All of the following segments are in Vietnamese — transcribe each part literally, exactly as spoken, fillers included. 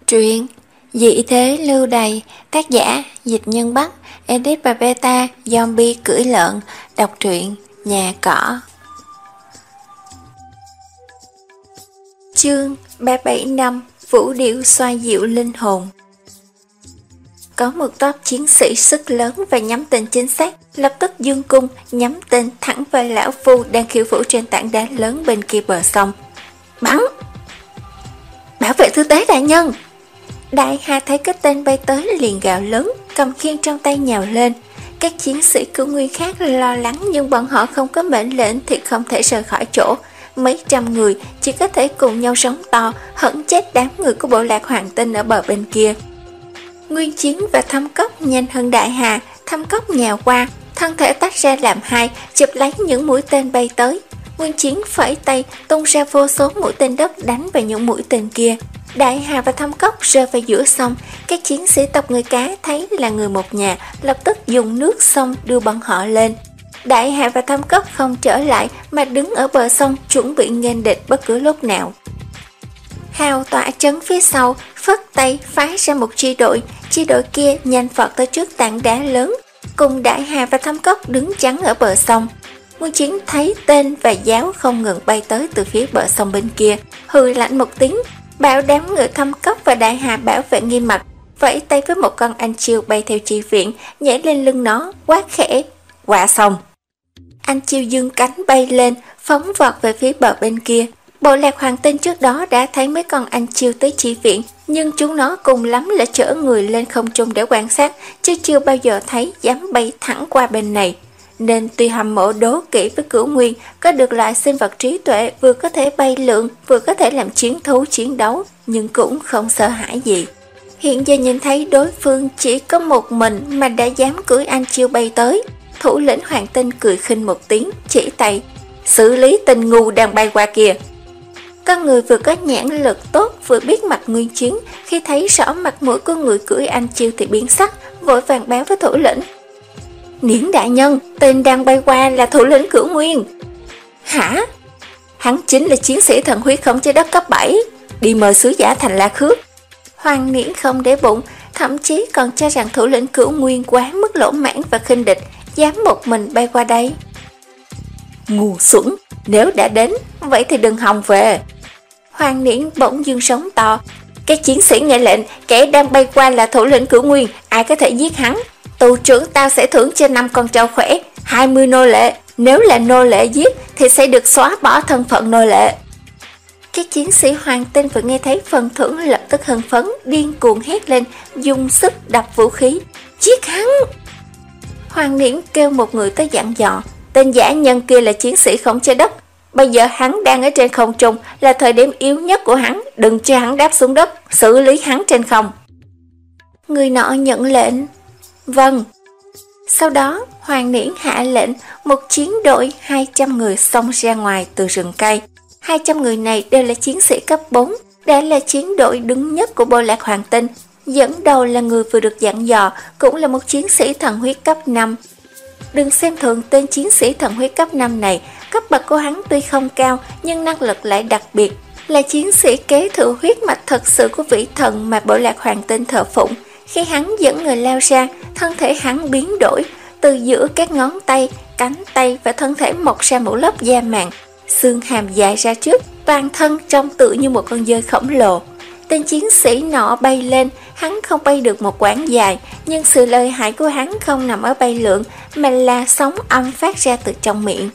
Truyện Dị thế lưu đày, tác giả Dịch Nhân Bắc, edit và beta Zombie cưỡi lợn. Đọc truyện Nhà Cỏ. Chương ba trăm bảy mươi lăm. Vũ điệu xoa dịu linh hồn. Có một tốp chiến sĩ sức lớn và nhắm tên chính xác, lập tức dương cung nhắm tên thẳng vào lão phu đang khiêu vũ trên tảng đá lớn bên kia bờ sông. Bắn! Bảo vệ thư tế đại nhân! Đại Hà thấy cái tên bay tới liền gào lớn, cầm khiên trong tay nhào lên. Các chiến sĩ cứu nguyên khác lo lắng, nhưng bọn họ không có mệnh lệnh thì không thể rời khỏi chỗ. Mấy trăm người chỉ có thể cùng nhau sống to, hẫn chết đám người của bộ lạc Hoàng Tinh ở bờ bên kia. Nguyên Chiến và Thâm Cốc nhanh hơn Đại Hà. Thâm Cốc nhào qua, thân thể tách ra làm hai, chụp lấy những mũi tên bay tới. Nguyên Chiến phẩy tay tung ra vô số mũi tên đất đánh vào những mũi tên kia. Đại Hà và Thâm Cốc rơi vào giữa sông. Các chiến sĩ tộc người cá thấy là người một nhà, lập tức dùng nước sông đưa bọn họ lên. Đại Hà và Thâm Cốc không trở lại mà đứng ở bờ sông chuẩn bị nghênh địch bất cứ lúc nào. Hào tỏa trấn phía sau, phất tay phái ra một chi đội. Chi đội kia nhanh vọt tới trước tảng đá lớn, cùng Đại Hà và Thâm Cốc đứng chắn ở bờ sông. Nguyên Chiến thấy tên và giáo không ngừng bay tới từ phía bờ sông bên kia, hừ lạnh một tiếng, bảo đám người Thâm Cốc và Đại Hà bảo vệ nghiêm mặt, vẫy tay với một con anh chiêu bay theo chi viện, nhảy lên lưng nó, quát khẽ: qua sông! Anh chiêu dương cánh bay lên, phóng vọt về phía bờ bên kia. Bộ lạc Hoàng Tinh trước đó đã thấy mấy con anh chiêu tới chi viện, nhưng chúng nó cùng lắm là chở người lên không trung để quan sát, chứ chưa bao giờ thấy dám bay thẳng qua bên này. Nên tuy hâm mộ đố kỵ với Cửu Nguyên có được loại sinh vật trí tuệ vừa có thể bay lượn vừa có thể làm chiến thú chiến đấu, nhưng cũng không sợ hãi gì. Hiện giờ nhìn thấy đối phương chỉ có một mình mà đã dám cưỡi anh chiêu bay tới. Thủ lĩnh Hoàng Tinh cười khinh một tiếng, chỉ tay: xử lý tên ngu đang bay qua kìa. Con người vừa có nhãn lực tốt vừa biết mặt Nguyên Chiến, khi thấy rõ mặt mũi của người cưỡi anh chiêu thì biến sắc, vội vàng báo với thủ lĩnh: Niễn đại nhân, tên đang bay qua là thủ lĩnh Cửu Nguyên. Hả? Hắn chính là chiến sĩ thần huyết khống chế đất cấp bảy, đi mời sứ giả thành La Khước. Hoàng Niễn không để bụng, thậm chí còn cho rằng thủ lĩnh Cửu Nguyên quá mức lỗ mãn và khinh địch, dám một mình bay qua đây. Ngu xuẩn, nếu đã đến, vậy thì đừng hòng về. Hoàng Niễn bỗng dưng sống to: các chiến sĩ nghe lệnh, kẻ đang bay qua là thủ lĩnh Cửu Nguyên, ai có thể giết hắn? Tù trưởng tao sẽ thưởng cho năm con trâu khỏe, hai mươi nô lệ, nếu là nô lệ giết thì sẽ được xóa bỏ thân phận nô lệ. Các chiến sĩ Hoàng Tinh vừa nghe thấy phần thưởng lập tức hưng phấn, điên cuồng hét lên, dùng sức đập vũ khí: giết hắn! Hoàng Niễn kêu một người tới dặn dò: tên giả nhân kia là chiến sĩ khống chế đất, bây giờ hắn đang ở trên không trung, là thời điểm yếu nhất của hắn, đừng cho hắn đáp xuống đất, xử lý hắn trên không. Người nọ nhận lệnh: vâng. Sau đó Hoàng Niễn hạ lệnh, một chiến đội hai trăm người xông ra ngoài từ rừng cây. Hai trăm người này đều là chiến sĩ cấp bốn, đã là chiến đội đứng nhất của bộ lạc Hoàng Tinh. Dẫn đầu là người vừa được dặn dò, cũng là một chiến sĩ thần huyết cấp năm. Đừng xem thường tên chiến sĩ thần huyết cấp năm này, cấp bậc của hắn tuy không cao nhưng năng lực lại đặc biệt, là chiến sĩ kế thừa huyết mạch thật sự của vị thần mà bộ lạc Hoàng Tinh thờ phụng. Khi hắn dẫn người lao ra, thân thể hắn biến đổi, từ giữa các ngón tay, cánh tay và thân thể mọc ra một lớp da màng, xương hàm dài ra trước, toàn thân trông tựa như một con dơi khổng lồ. Tên chiến sĩ nọ bay lên, hắn không bay được một quãng dài, nhưng sự lợi hại của hắn không nằm ở bay lượn, mà là sóng âm phát ra từ trong miệng.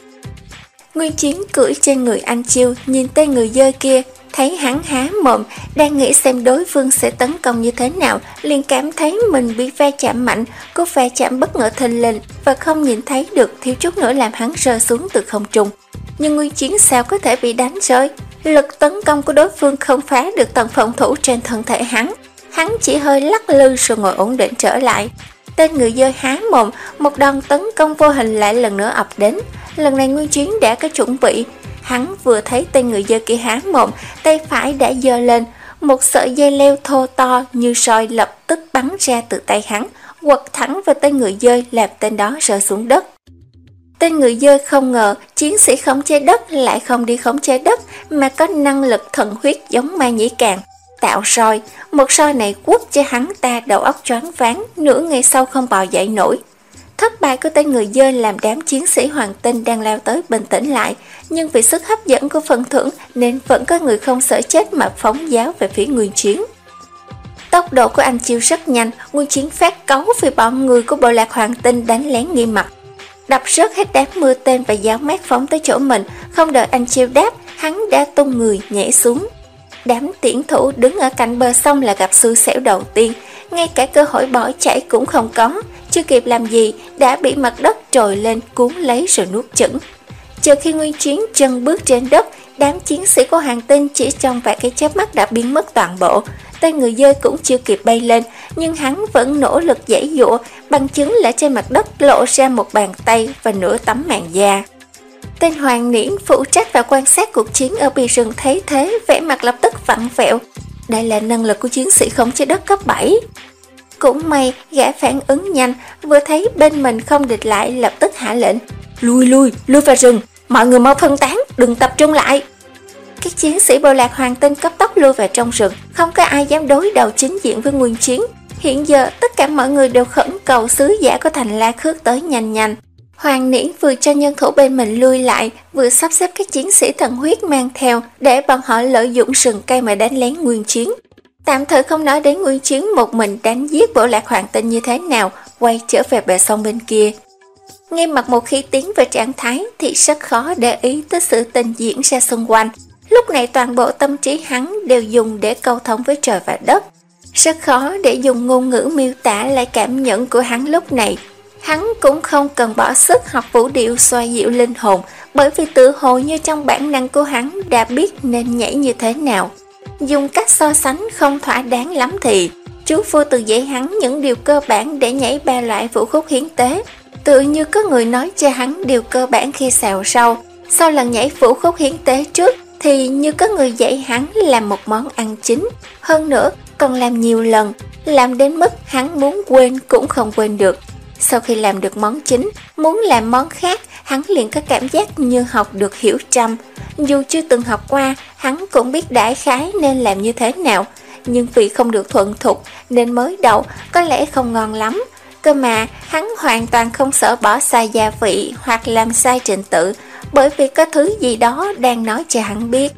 Nguyên Chiến cưỡi trên người anh chiêu, nhìn tên người dơi kia, thấy hắn há mồm, đang nghĩ xem đối phương sẽ tấn công như thế nào, liền cảm thấy mình bị va chạm mạnh, cú va chạm bất ngờ thình lình và không nhìn thấy được, thiếu chút nữa làm hắn rơi xuống từ không trung. Nhưng Nguyên Chiến sao có thể bị đánh rơi? Lực tấn công của đối phương không phá được tầng phòng thủ trên thân thể hắn. Hắn chỉ hơi lắc lư rồi ngồi ổn định trở lại. Tên người dơi há mồm, một đòn tấn công vô hình lại lần nữa ập đến. Lần này Nguyên Chiến đã có chuẩn bị. Hắn vừa thấy tên người dơi kia há mồm, tay phải đã giơ lên, một sợi dây leo thô to như soi lập tức bắn ra từ tay hắn, quật thẳng vào tên người dơi, làm tên đó rơi xuống đất. Tên người dơi không ngờ chiến sĩ khống chế đất lại không đi khống chế đất mà có năng lực thần huyết giống Ma Nhĩ Càn. tạo soi. Một soi này quất cho hắn ta đầu óc choáng váng, nửa ngày sau không bò dậy nổi. Thất bại của tên người dơi làm đám chiến sĩ Hoàng Tinh đang lao tới bình tĩnh lại, nhưng vì sức hấp dẫn của phần thưởng nên vẫn có người không sợ chết mà phóng giáo về phía Nguyên Chiến. Tốc độ của anh Chiêu rất nhanh, Nguyên Chiến phát cáu vì bọn người của bộ lạc Hoàng Tinh đánh lén Nghiêm Mặt. Đập rớt hết đám mưa tên và giáo mát phóng tới chỗ mình, không đợi anh Chiêu đáp, hắn đã tung người nhảy xuống. Đám tiễn thủ đứng ở cạnh bờ sông là gặp xui xẻo đầu tiên, ngay cả cơ hội bỏ chạy cũng không có, chưa kịp làm gì đã bị mặt đất trồi lên cuốn lấy rồi nuốt chửng. Chờ khi Nguyên Chiến chân bước trên đất, đám chiến sĩ của Hoàng Tinh chỉ trong vài cái chớp mắt đã biến mất toàn bộ. Tên người dơi cũng chưa kịp bay lên, nhưng hắn vẫn nỗ lực giãy giụa, bằng chứng là trên mặt đất lộ ra một bàn tay và nửa tấm màn da. Tên Hoàng Niễn phụ trách và quan sát cuộc chiến ở bìa rừng thấy thế, vẻ mặt lập tức vặn vẹo. Đây là năng lực của chiến sĩ khống chế đất cấp bảy. Cũng may gã phản ứng nhanh, vừa thấy bên mình không địch lại lập tức hạ lệnh: Lui lui, lui vào rừng, mọi người mau phân tán, đừng tập trung lại. Các chiến sĩ bộ lạc Hoàng Tinh cấp tốc lui vào trong rừng, không có ai dám đối đầu chính diện với Nguyên Chiến. Hiện giờ tất cả mọi người đều khẩn cầu sứ giả của thành La Khước tới nhanh nhanh. Hoàng Niễn vừa cho nhân thủ bên mình lui lại, vừa sắp xếp các chiến sĩ thần huyết mang theo để bọn họ lợi dụng rừng cây mà đánh lén Nguyên Chiến. Tạm thời không nói đến Nguyên Chiến một mình đánh giết bộ lạc Hoàng Tinh như thế nào, quay trở về bờ sông bên kia. Nghiêm Mặt một khi tiến vào trạng thái thì rất khó để ý tới sự tình diễn ra xung quanh. Lúc này toàn bộ tâm trí hắn đều dùng để câu thông với trời và đất. Rất khó để dùng ngôn ngữ miêu tả lại cảm nhận của hắn lúc này. Hắn cũng không cần bỏ sức học vũ điệu xoa dịu linh hồn, bởi vì tự hồ như trong bản năng của hắn đã biết nên nhảy như thế nào. Dùng cách so sánh không thỏa đáng lắm thì chú Phu tự dạy hắn những điều cơ bản để nhảy ba loại vũ khúc hiến tế. Tự như có người nói cho hắn điều cơ bản khi xào rau, sau lần nhảy vũ khúc hiến tế trước thì như có người dạy hắn làm một món ăn chính. Hơn nữa còn làm nhiều lần, làm đến mức hắn muốn quên cũng không quên được. Sau khi làm được món chính, muốn làm món khác, hắn liền có cảm giác như học được hiểu trăm. Dù chưa từng học qua, hắn cũng biết đại khái nên làm như thế nào, nhưng vì không được thuận thục nên mới đầu có lẽ không ngon lắm. Cơ mà hắn hoàn toàn không sợ bỏ sai gia vị hoặc làm sai trình tự, bởi vì có thứ gì đó đang nói cho hắn biết.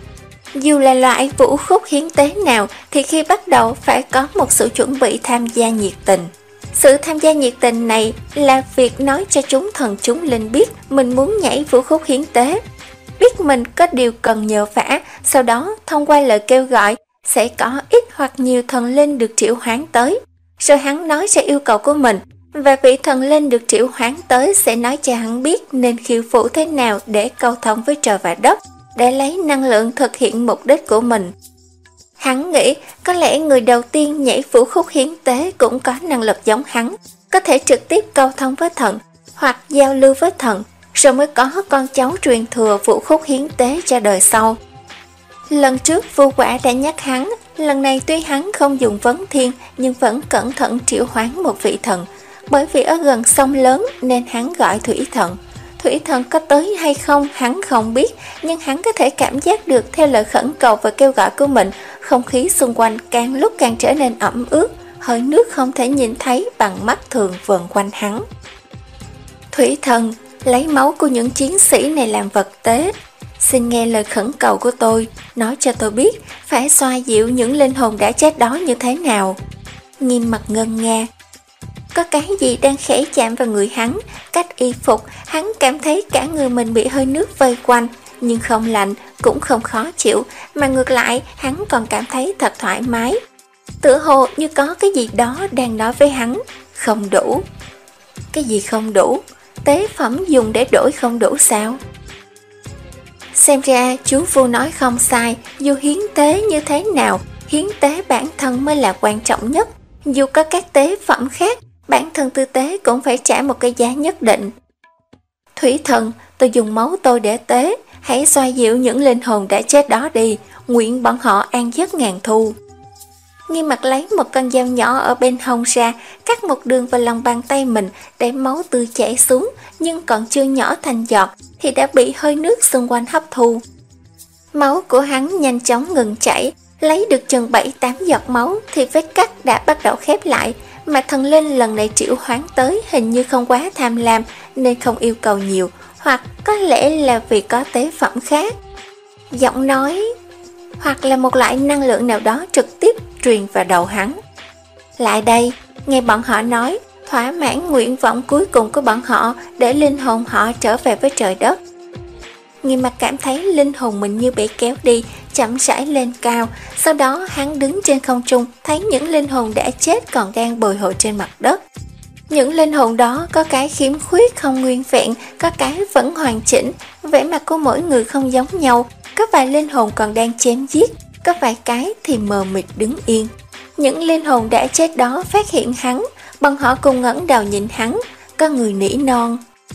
Dù là loại vũ khúc hiến tế nào thì khi bắt đầu phải có một sự chuẩn bị tham gia nhiệt tình. Sự tham gia nhiệt tình này là việc nói cho chúng thần chúng linh biết mình muốn nhảy vũ khúc hiến tế, biết mình có điều cần nhờ vả, sau đó thông qua lời kêu gọi sẽ có ít hoặc nhiều thần linh được triệu hoán tới. Rồi hắn nói ra yêu cầu của mình, và vị thần linh được triệu hoán tới sẽ nói cho hắn biết nên khiêu vũ thế nào để câu thông với trời và đất, để lấy năng lượng thực hiện mục đích của mình. Hắn nghĩ có lẽ người đầu tiên nhảy vũ khúc hiến tế cũng có năng lực giống hắn, có thể trực tiếp câu thông với thần hoặc giao lưu với thần, rồi mới có con cháu truyền thừa vũ khúc hiến tế cho đời sau. Lần trước Vu Quả đã nhắc hắn, lần này tuy hắn không dùng vấn thiên nhưng vẫn cẩn thận triệu hoán một vị thần, bởi vì ở gần sông lớn nên hắn gọi thủy thần. Thủy thần có tới hay không hắn không biết, nhưng hắn có thể cảm giác được theo lời khẩn cầu và kêu gọi của mình, không khí xung quanh càng lúc càng trở nên ẩm ướt, hơi nước không thể nhìn thấy bằng mắt thường vờn quanh hắn. Thủy thần lấy máu của những chiến sĩ này làm vật tế. Xin nghe lời khẩn cầu của tôi, nói cho tôi biết phải xoa dịu những linh hồn đã chết đó như thế nào. Nghiêm Mặt ngân nga. Có cái gì đang khẽ chạm vào người hắn, cách y phục, hắn cảm thấy cả người mình bị hơi nước vây quanh, nhưng không lạnh, cũng không khó chịu, mà ngược lại hắn còn cảm thấy thật thoải mái. Tựa hồ như có cái gì đó đang nói với hắn, không đủ. Cái gì không đủ? Tế phẩm dùng để đổi không đủ sao? Xem ra chú Vu nói không sai, dù hiến tế như thế nào, hiến tế bản thân mới là quan trọng nhất. Dù có các tế phẩm khác, bản thân tư tế cũng phải trả một cái giá nhất định. Thủy thần, tôi dùng máu tôi để tế, hãy xoa dịu những linh hồn đã chết đó đi, nguyện bọn họ an giấc ngàn thu. Nghiêm Mặt lấy một con dao nhỏ ở bên hông ra, cắt một đường vào lòng bàn tay mình để máu tươi chảy xuống, nhưng còn chưa nhỏ thành giọt thì đã bị hơi nước xung quanh hấp thu. Máu của hắn nhanh chóng ngừng chảy, Lấy được chừng bảy tám giọt máu thì vết cắt đã bắt đầu khép lại, mà thần linh lần này triệu hoán tới hình như không quá tham lam nên không yêu cầu nhiều, hoặc có lẽ là vì có tế phẩm khác. Giọng nói hoặc là một loại năng lượng nào đó trực tiếp truyền vào đầu hắn. Lại đây, nghe bọn họ nói, thỏa mãn nguyện vọng cuối cùng của bọn họ để linh hồn họ trở về với trời đất. Nghi Mặc cảm thấy linh hồn mình như bị kéo đi, chậm rãi lên cao. Sau đó hắn đứng trên không trung, thấy những linh hồn đã chết còn đang bồi hồi trên mặt đất. Những linh hồn đó có cái khiếm khuyết không nguyên vẹn, có cái vẫn hoàn chỉnh, vẻ mặt của mỗi người không giống nhau. Có vài linh hồn còn đang chém giết, có vài cái thì mờ mịt đứng yên. Những linh hồn đã chết đó phát hiện hắn, bọn họ cùng ngẩng đầu nhìn hắn. Có người nỉ non: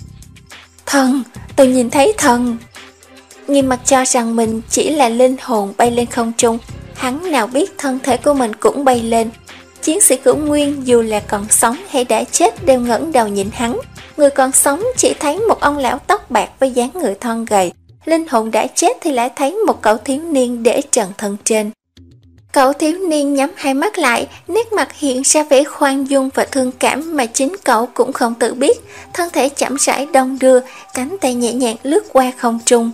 "Thần, tôi nhìn thấy thần." Nghi Mặc cho rằng mình chỉ là linh hồn bay lên không trung, hắn nào biết thân thể của mình cũng bay lên. Chiến sĩ Cửu Nguyên dù là còn sống hay đã chết đều ngẩng đầu nhìn hắn. Người còn sống chỉ thấy một ông lão tóc bạc với dáng người thon gầy, linh hồn đã chết thì lại thấy một cậu thiếu niên để trần thân trên. Cậu thiếu niên nhắm hai mắt lại, nét mặt hiện ra vẻ khoan dung và thương cảm mà chính cậu cũng không tự biết. Thân thể chậm rãi đong đưa, cánh tay nhẹ nhàng lướt qua không trung.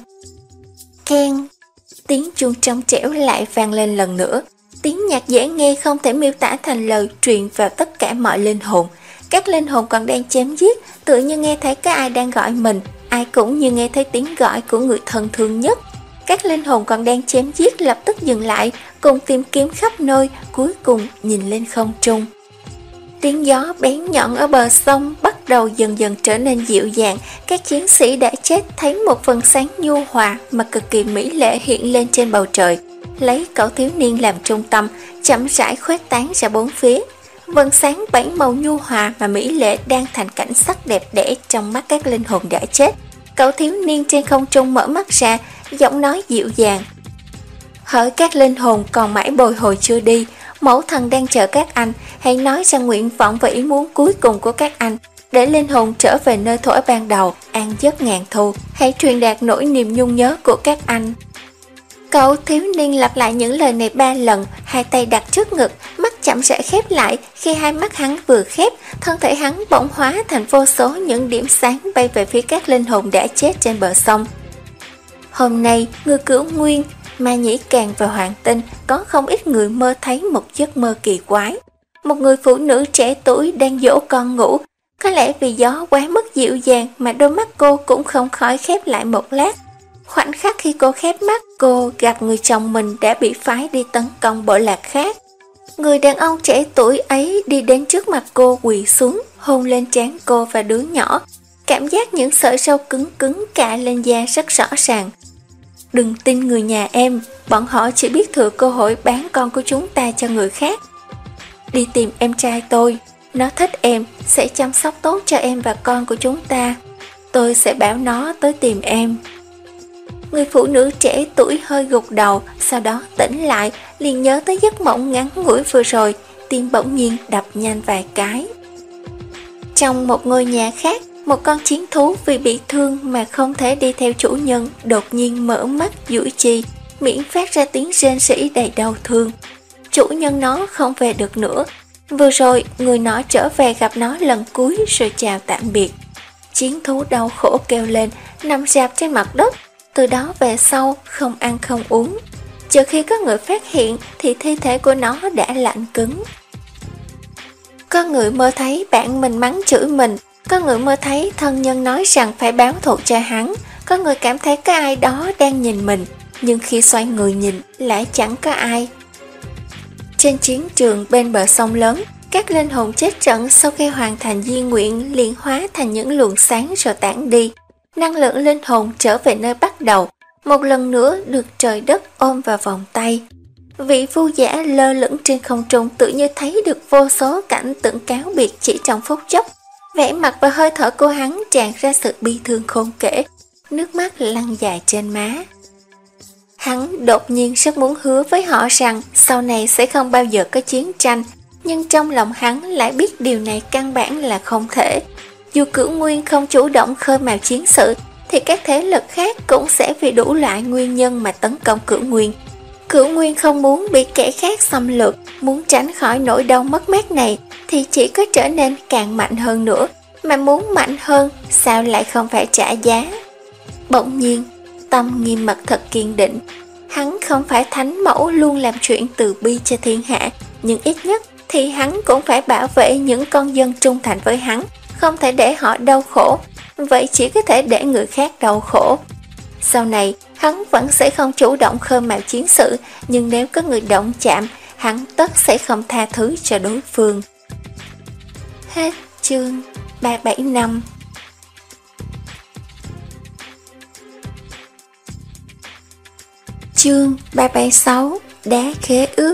Keng, tiếng chuông trong trẻo lại vang lên lần nữa. Tiếng nhạc dễ nghe không thể miêu tả thành lời truyền vào tất cả mọi linh hồn. Các linh hồn còn đang chém giết, tự như nghe thấy có ai đang gọi mình, ai cũng như nghe thấy tiếng gọi của người thân thương nhất. Các linh hồn còn đang chém giết lập tức dừng lại, cùng tìm kiếm khắp nơi, cuối cùng nhìn lên không trung. Tiếng gió bén nhọn ở bờ sông bắt đầu dần dần trở nên dịu dàng. Các chiến sĩ đã chết thấy một phần sáng nhu hòa mà cực kỳ mỹ lệ hiện lên trên bầu trời, lấy cậu thiếu niên làm trung tâm, chậm rãi khuếch tán ra bốn phía. Vầng sáng bảy màu nhu hòa mà mỹ lệ đang thành cảnh sắc đẹp đẽ trong mắt các linh hồn đã chết. Cậu thiếu niên trên không trung mở mắt ra, giọng nói dịu dàng: "Hỡi các linh hồn còn mãi bồi hồi chưa đi, mẫu thần đang chờ các anh, hãy nói ra nguyện vọng và ý muốn cuối cùng của các anh, để linh hồn trở về nơi thuở ban đầu, an giấc ngàn thu, hãy truyền đạt nỗi niềm nhung nhớ của các anh." Cậu thiếu niên lặp lại những lời này ba lần, hai tay đặt trước ngực, mắt chậm rãi khép lại. Khi hai mắt hắn vừa khép, thân thể hắn bỗng hóa thành vô số những điểm sáng bay về phía các linh hồn đã chết trên bờ sông. Hôm nay, người Cửu Nguyên, Ma Nhĩ Càng và Hoàng Tinh có không ít người mơ thấy một giấc mơ kỳ quái. Một người phụ nữ trẻ tuổi đang dỗ con ngủ. Có lẽ vì gió quá mức dịu dàng mà đôi mắt cô cũng không khỏi khép lại một lát. Khoảnh khắc khi cô khép mắt, cô gặp người chồng mình đã bị phái đi tấn công bộ lạc khác. Người đàn ông trẻ tuổi ấy đi đến trước mặt cô, quỳ xuống, hôn lên trán cô và đứa nhỏ. Cảm giác những sợi râu cứng cứng cả lên da rất rõ ràng. "Đừng tin người nhà em, bọn họ chỉ biết thừa cơ hội bán con của chúng ta cho người khác. Đi tìm em trai tôi, nó thích em, sẽ chăm sóc tốt cho em và con của chúng ta. Tôi sẽ bảo nó tới tìm em." Người phụ nữ trẻ tuổi hơi gục đầu, sau đó tỉnh lại, liền nhớ tới giấc mộng ngắn ngủi vừa rồi, tim bỗng nhiên đập nhanh vài cái. Trong một ngôi nhà khác, một con chiến thú vì bị thương mà không thể đi theo chủ nhân, đột nhiên mở mắt dũi chi, miệng phát ra tiếng rên rỉ đầy đau thương. Chủ nhân nó không về được nữa. Vừa rồi, người nó trở về gặp nó lần cuối rồi chào tạm biệt. Chiến thú đau khổ kêu lên, nằm rạp trên mặt đất. Từ đó về sau, không ăn không uống. Chờ khi có người phát hiện thì thi thể của nó đã lạnh cứng. Có người mơ thấy bạn mình mắng chửi mình. Có người mơ thấy thân nhân nói rằng phải báo thù cho hắn. Có người cảm thấy có ai đó đang nhìn mình, nhưng khi xoay người nhìn lại chẳng có ai. Trên chiến trường bên bờ sông lớn, các linh hồn chết trận sau khi hoàn thành di nguyện liền hóa thành những luồng sáng rồi tản đi. Năng lượng linh hồn trở về nơi bắt đầu, một lần nữa được trời đất ôm vào vòng tay. Vị phu giả lơ lửng trên không trung tự như thấy được vô số cảnh tượng cáo biệt chỉ trong phút chốc. Vẻ mặt và hơi thở của hắn tràn ra sự bi thương khôn kể, nước mắt lăn dài trên má. Hắn đột nhiên rất muốn hứa với họ rằng sau này sẽ không bao giờ có chiến tranh, nhưng trong lòng hắn lại biết điều này căn bản là không thể. Dù Cửu Nguyên không chủ động khơi mào chiến sự, thì các thế lực khác cũng sẽ vì đủ loại nguyên nhân mà tấn công Cửu Nguyên. Cửu Nguyên không muốn bị kẻ khác xâm lược, muốn tránh khỏi nỗi đau mất mát này thì chỉ có trở nên càng mạnh hơn nữa, mà muốn mạnh hơn sao lại không phải trả giá. Bỗng nhiên, tâm nghiêm mật thật kiên định. Hắn không phải thánh mẫu luôn làm chuyện từ bi cho thiên hạ, nhưng ít nhất thì hắn cũng phải bảo vệ những con dân trung thành với hắn, không thể để họ đau khổ, vậy chỉ có thể để người khác đau khổ. Sau này, hắn vẫn sẽ không chủ động khơi mào chiến sự, nhưng nếu có người động chạm, hắn tất sẽ không tha thứ cho đối phương. Hết chương ba bảy năm. Chương ba bảy sáu. Đá khế ước.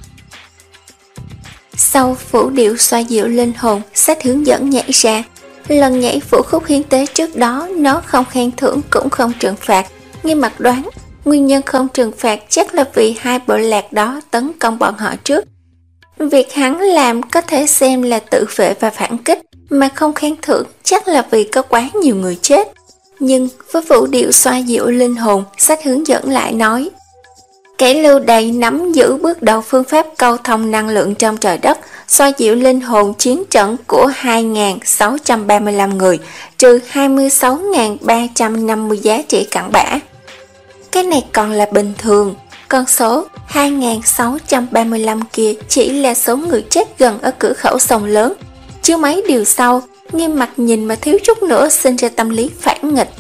Sau phủ điệu xoa dịu linh hồn, sách hướng dẫn nhảy ra. Lần nhảy vũ khúc hiến tế trước đó, nó không khen thưởng cũng không trừng phạt. Nghiêm Mặt đoán, nguyên nhân không trừng phạt chắc là vì hai bộ lạc đó tấn công bọn họ trước. Việc hắn làm có thể xem là tự vệ và phản kích, mà không khen thưởng chắc là vì có quá nhiều người chết. Nhưng với vũ điệu xoa dịu linh hồn, sách hướng dẫn lại nói, kẻ lưu đày nắm giữ bước đầu phương pháp câu thông năng lượng trong trời đất, xoa dịu linh hồn chiến trận của hai nghìn sáu trăm ba mươi lăm người, trừ hai mươi sáu nghìn ba trăm năm mươi giá trị cặn bã. Cái này còn là bình thường, con số hai nghìn sáu trăm ba mươi lăm kia chỉ là số người chết gần ở cửa khẩu sông lớn. Chứ mấy điều sau, Nghiêm Mặt nhìn mà thiếu chút nữa sinh ra tâm lý phản nghịch.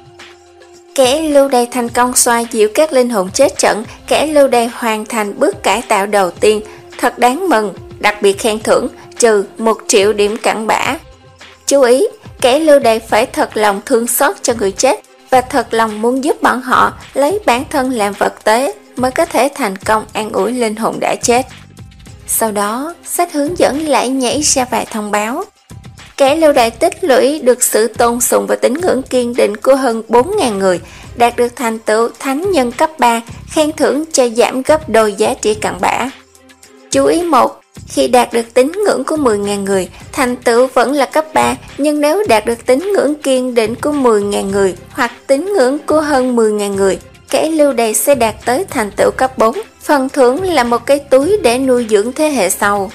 Kẻ lưu đày thành công xoa dịu các linh hồn chết trận, kẻ lưu đày hoàn thành bước cải tạo đầu tiên, thật đáng mừng, đặc biệt khen thưởng, trừ một triệu điểm cặn bã. Chú ý, kẻ lưu đày phải thật lòng thương xót cho người chết và thật lòng muốn giúp bọn họ lấy bản thân làm vật tế mới có thể thành công an ủi linh hồn đã chết. Sau đó, sách hướng dẫn lại nhảy ra vài thông báo. Kẻ lưu đày tích lũy được sự tôn sùng và tín ngưỡng kiên định của hơn bốn nghìn người, đạt được thành tựu thánh nhân cấp ba, khen thưởng cho giảm gấp đôi giá trị cặn bã. Chú ý một, khi đạt được tín ngưỡng của mười nghìn người, thành tựu vẫn là cấp ba, nhưng nếu đạt được tín ngưỡng kiên định của mười nghìn người hoặc tín ngưỡng của hơn mười nghìn người, kẻ lưu đày sẽ đạt tới thành tựu cấp bốn, phần thưởng là một cái túi để nuôi dưỡng thế hệ sau.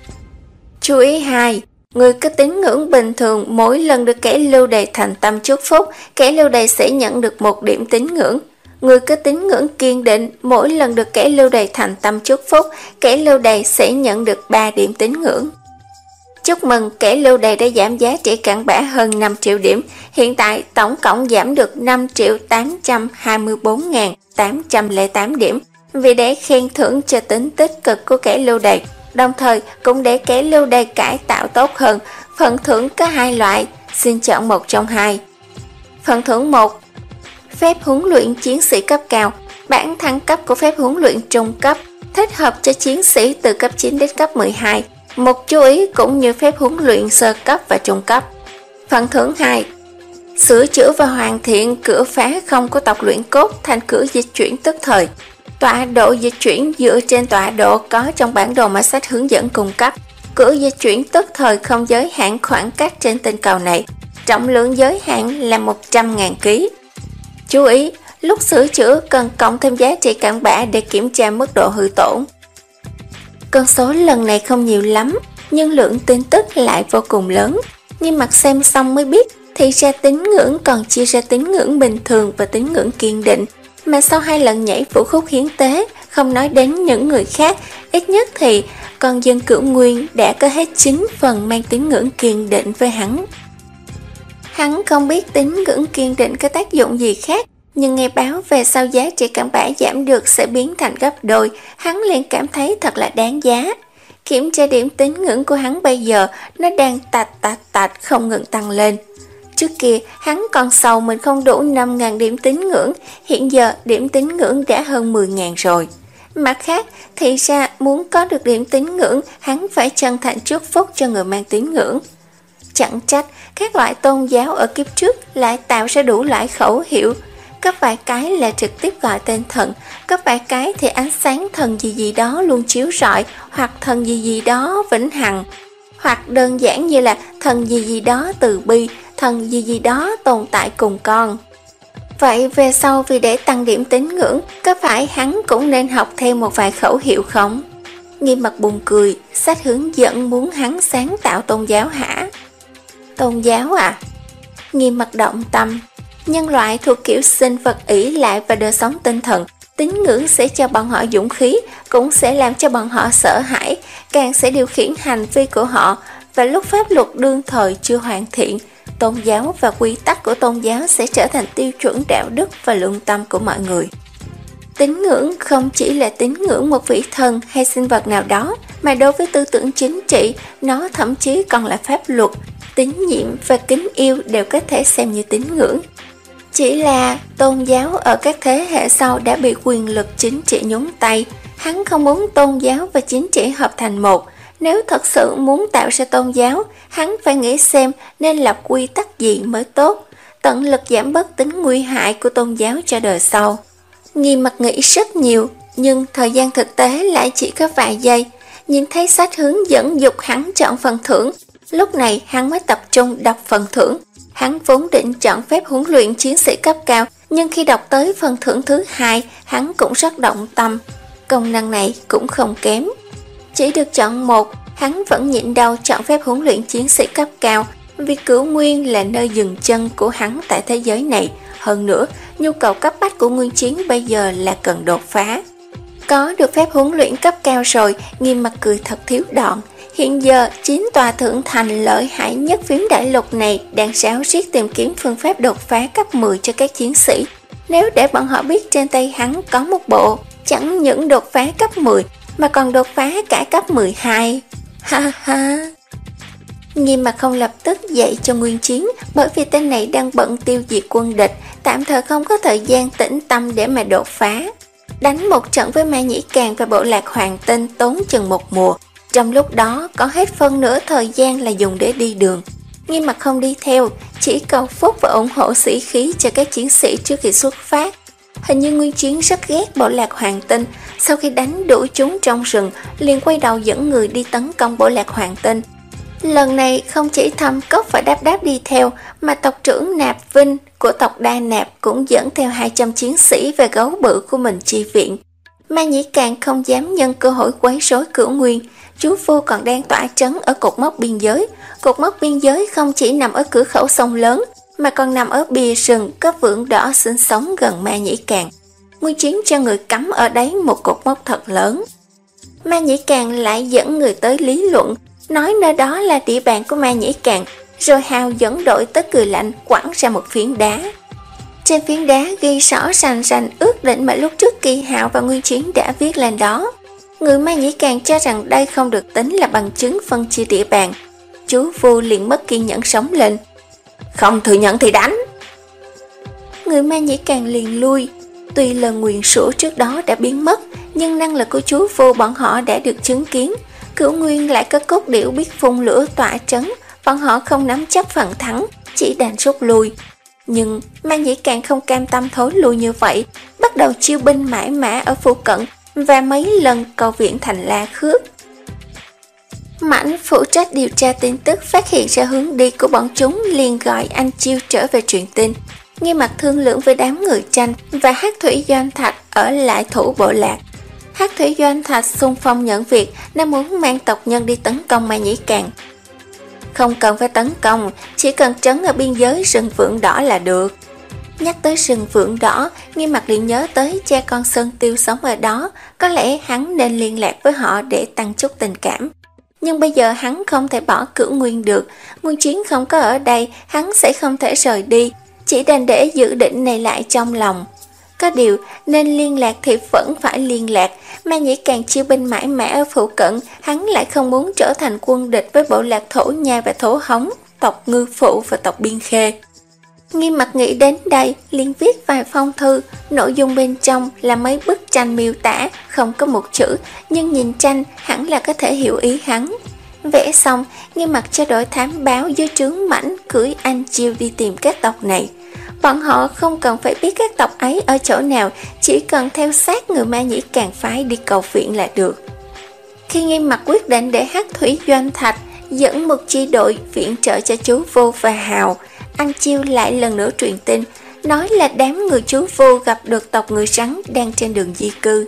Chú ý hai, người có tín ngưỡng bình thường mỗi lần được kẻ lưu đày thành tâm chúc phúc, kẻ lưu đày sẽ nhận được một điểm tín ngưỡng. Người có tín ngưỡng kiên định mỗi lần được kẻ lưu đày thành tâm chúc phúc, kẻ lưu đày sẽ nhận được ba điểm tín ngưỡng. Chúc mừng, kẻ lưu đày đã giảm giá trị cặn bã hơn năm triệu điểm, hiện tại tổng cộng giảm được năm triệu tám trăm hai mươi bốn nghìn tám trăm lẻ tám điểm, vì để khen thưởng cho tính tích cực của kẻ lưu đày, đồng thời cũng để kẻ lưu đày cải tạo tốt hơn. Phần thưởng có hai loại, xin chọn một trong hai. Phần thưởng một, phép huấn luyện chiến sĩ cấp cao. Bản thăng cấp của phép huấn luyện trung cấp, thích hợp cho chiến sĩ từ cấp chín đến cấp mười hai. Một chú ý cũng như phép huấn luyện sơ cấp và trung cấp. Phần thưởng hai, sửa chữa và hoàn thiện cửa phá không của tộc luyện cốt thành cửa dịch chuyển tức thời. Tọa độ dịch chuyển dựa trên tọa độ có trong bản đồ mà sách hướng dẫn cung cấp. Cửa dịch chuyển tức thời không giới hạn khoảng cách trên tinh cầu này. Trọng lượng giới hạn là một trăm nghìn ki lô gam. Chú ý, lúc sửa chữa cần cộng thêm giá trị cặn bã để kiểm tra mức độ hư tổn. Con số lần này không nhiều lắm, nhưng lượng tin tức lại vô cùng lớn. Nhưng mặt xem xong mới biết, thì ra tín ngưỡng còn chia ra tín ngưỡng bình thường và tín ngưỡng kiên định. Mà sau hai lần nhảy vũ khúc hiến tế, không nói đến những người khác, ít nhất thì con dân Cửu Nguyên đã có hết chín phần mang tín ngưỡng kiên định với hắn. Hắn không biết tín ngưỡng kiên định có tác dụng gì khác, nhưng nghe báo về sau giá trị cặn bã giảm được sẽ biến thành gấp đôi, hắn liền cảm thấy thật là đáng giá. Kiểm tra điểm tín ngưỡng của hắn bây giờ, nó đang tạch tạch tạch không ngừng tăng lên. Trước kia, hắn còn sầu mình không đủ năm nghìn điểm tín ngưỡng, hiện giờ điểm tín ngưỡng đã hơn mười nghìn rồi. Mặt khác, thì ra muốn có được điểm tín ngưỡng, hắn phải chân thành chúc phúc cho người mang tín ngưỡng. Chẳng trách, các loại tôn giáo ở kiếp trước lại tạo ra đủ loại khẩu hiệu. Có vài cái là trực tiếp gọi tên thần, có vài cái thì ánh sáng thần gì gì đó luôn chiếu rọi, hoặc thần gì gì đó vĩnh hằng, hoặc đơn giản như là thần gì gì đó từ bi, thần gì gì đó tồn tại cùng con. Vậy về sau vì để tăng điểm tín ngưỡng, có phải hắn cũng nên học thêm một vài khẩu hiệu không? Nghiêm Mặt buồn cười, sách hướng dẫn muốn hắn sáng tạo tôn giáo hả? Tôn giáo à? Nghiêm Mặt động tâm. Nhân loại thuộc kiểu sinh vật ỷ lại và đời sống tinh thần, tín ngưỡng sẽ cho bọn họ dũng khí, cũng sẽ làm cho bọn họ sợ hãi, càng sẽ điều khiển hành vi của họ. Và lúc pháp luật đương thời chưa hoàn thiện, tôn giáo và quy tắc của tôn giáo sẽ trở thành tiêu chuẩn đạo đức và lương tâm của mọi người. Tín ngưỡng không chỉ là tín ngưỡng một vị thần hay sinh vật nào đó, mà đối với tư tưởng chính trị, nó thậm chí còn là pháp luật. Tín nhiệm và kính yêu đều có thể xem như tín ngưỡng. Chỉ là tôn giáo ở các thế hệ sau đã bị quyền lực chính trị nhúng tay. Hắn không muốn tôn giáo và chính trị hợp thành một. Nếu thật sự muốn tạo ra tôn giáo, hắn phải nghĩ xem nên lập quy tắc gì mới tốt, tận lực giảm bớt tính nguy hại của tôn giáo cho đời sau. Nghiêm Mặt nghĩ rất nhiều, nhưng thời gian thực tế lại chỉ có vài giây. Nhìn thấy sách hướng dẫn dục hắn chọn phần thưởng, lúc này hắn mới tập trung đọc phần thưởng. Hắn vốn định chọn phép huấn luyện chiến sĩ cấp cao, nhưng khi đọc tới phần thưởng thứ hai, hắn cũng rất động tâm. Công năng này cũng không kém. Chỉ được chọn một, hắn vẫn nhịn đau chọn phép huấn luyện chiến sĩ cấp cao, vì Cửu Nguyên là nơi dừng chân của hắn tại thế giới này. Hơn nữa, nhu cầu cấp bách của Nguyên Chiến bây giờ là cần đột phá. Có được phép huấn luyện cấp cao rồi, Nghiêm Mặt cười thật thiếu đoạn. Hiện giờ, chín tòa thượng thành lợi hại nhất phím đại lục này đang ráo riết tìm kiếm phương pháp đột phá cấp mười cho các chiến sĩ. Nếu để bọn họ biết trên tay hắn có một bộ, chẳng những đột phá cấp mười, mà còn đột phá cả cấp mười hai. Ha ha. Nghiêm Mặt không lập tức dạy cho Nguyên Chiến, bởi vì tên này đang bận tiêu diệt quân địch, tạm thời không có thời gian tĩnh tâm để mà đột phá. Đánh một trận với Ma Nhĩ Càng và bộ lạc Hoàng Tinh tốn chừng một mùa. Trong lúc đó có hết phân nửa thời gian là dùng để đi đường. Nghiêm Mặt không đi theo, chỉ cầu phúc và ủng hộ sĩ khí cho các chiến sĩ trước khi xuất phát. Hình như Nguyên Chiến rất ghét bộ lạc Hoàng Tinh, sau khi đánh đuổi chúng trong rừng, liền quay đầu dẫn người đi tấn công bộ lạc Hoàng Tinh. Lần này không chỉ Thâm Cốc và Đáp Đáp đi theo, mà tộc trưởng Nạp Vinh của tộc Đa Nạp cũng dẫn theo hai trăm chiến sĩ về gấu bự của mình chi viện. Ma Nhĩ Càng không dám nhân cơ hội quấy rối Cửu Nguyên. Chú Phu còn đang tỏa trấn ở cột mốc biên giới. Cột mốc biên giới không chỉ nằm ở cửa khẩu sông lớn, mà còn nằm ở bìa rừng có vượn đỏ sinh sống gần Ma Nhĩ Càng. Nguyên Chiến cho người cắm ở đấy một cột mốc thật lớn. Ma Nhĩ Càng lại dẫn người tới lý luận, nói nơi đó là địa bàn của Ma Nhĩ Càng, rồi hào dẫn đội tới Cười Lạnh quẳng ra một phiến đá. Trên phiến đá ghi rõ rành rành ước định mà lúc trước Kỳ Hạo và Nguyên Chiến đã viết lên đó. Người Ma Nhĩ Càng cho rằng đây không được tính là bằng chứng phân chia địa bàn. Chú Phu liền mất kiên nhẫn sống lên. Không thừa nhận thì đánh. Người Ma Nhĩ Càng liền lui. Tuy lần nguyền rủa trước đó đã biến mất, nhưng năng lực của chú Phu bọn họ đã được chứng kiến. Cửu Nguyên lại có cốt điểu biết phun lửa tỏa trấn, bọn họ không nắm chắc phần thắng, chỉ đành rút lui. Nhưng Ma Nhĩ Càng không cam tâm thối lui như vậy, bắt đầu chiêu binh mãi mã ở phụ cận và mấy lần cầu viện thành La Khước. Mãnh phụ trách điều tra tin tức phát hiện ra hướng đi của bọn chúng, liền gọi anh Chiêu trở về truyền tin. Nghiêm Mặt thương lượng với đám người Tranh và Hắc Thủy Doanh Thạch ở lại thủ bộ lạc. Hắc Thủy Doanh Thạch xung phong nhận việc, nó muốn mang tộc nhân đi tấn công Ma Nhĩ Càng. Không cần phải tấn công, chỉ cần trấn ở biên giới rừng vượn đỏ là được. Nhắc tới rừng vượn đỏ, Nghiêm Mặt liền nhớ tới cha con Sơn Tiêu sống ở đó, có lẽ hắn nên liên lạc với họ để tăng chút tình cảm. Nhưng bây giờ hắn không thể bỏ Cửu Nguyên được, Nguyên Chiến không có ở đây, hắn sẽ không thể rời đi, chỉ đành để dự định này lại trong lòng. Có điều, nên liên lạc thì vẫn phải liên lạc, Ma Nhĩ Càng chiêu binh mãi mã ở phụ cận, hắn lại không muốn trở thành quân địch với bộ lạc Thổ Nha và Thổ Hống, tộc Ngư Phụ và tộc Biên Khê. Nghiêm Mặt nghĩ đến đây, liền viết vài phong thư, nội dung bên trong là mấy bức tranh miêu tả, không có một chữ, nhưng nhìn tranh hẳn là có thể hiểu ý hắn. Vẽ xong, Nghiêm Mặt cho đội thám báo dưới trướng Mãnh cưỡi anh Chiêu đi tìm các tộc này. Bọn họ không cần phải biết các tộc ấy ở chỗ nào, chỉ cần theo sát người Ma Nhĩ Càng phái đi cầu viện là được. Khi Nghiêm Mặt quyết định để Hắc Thủy Doanh Thạch dẫn một chi đội viện trợ cho chú Vô và Hào, anh Chiêu lại lần nữa truyền tin, nói là đám người chú Vu gặp được tộc người rắn đang trên đường di cư.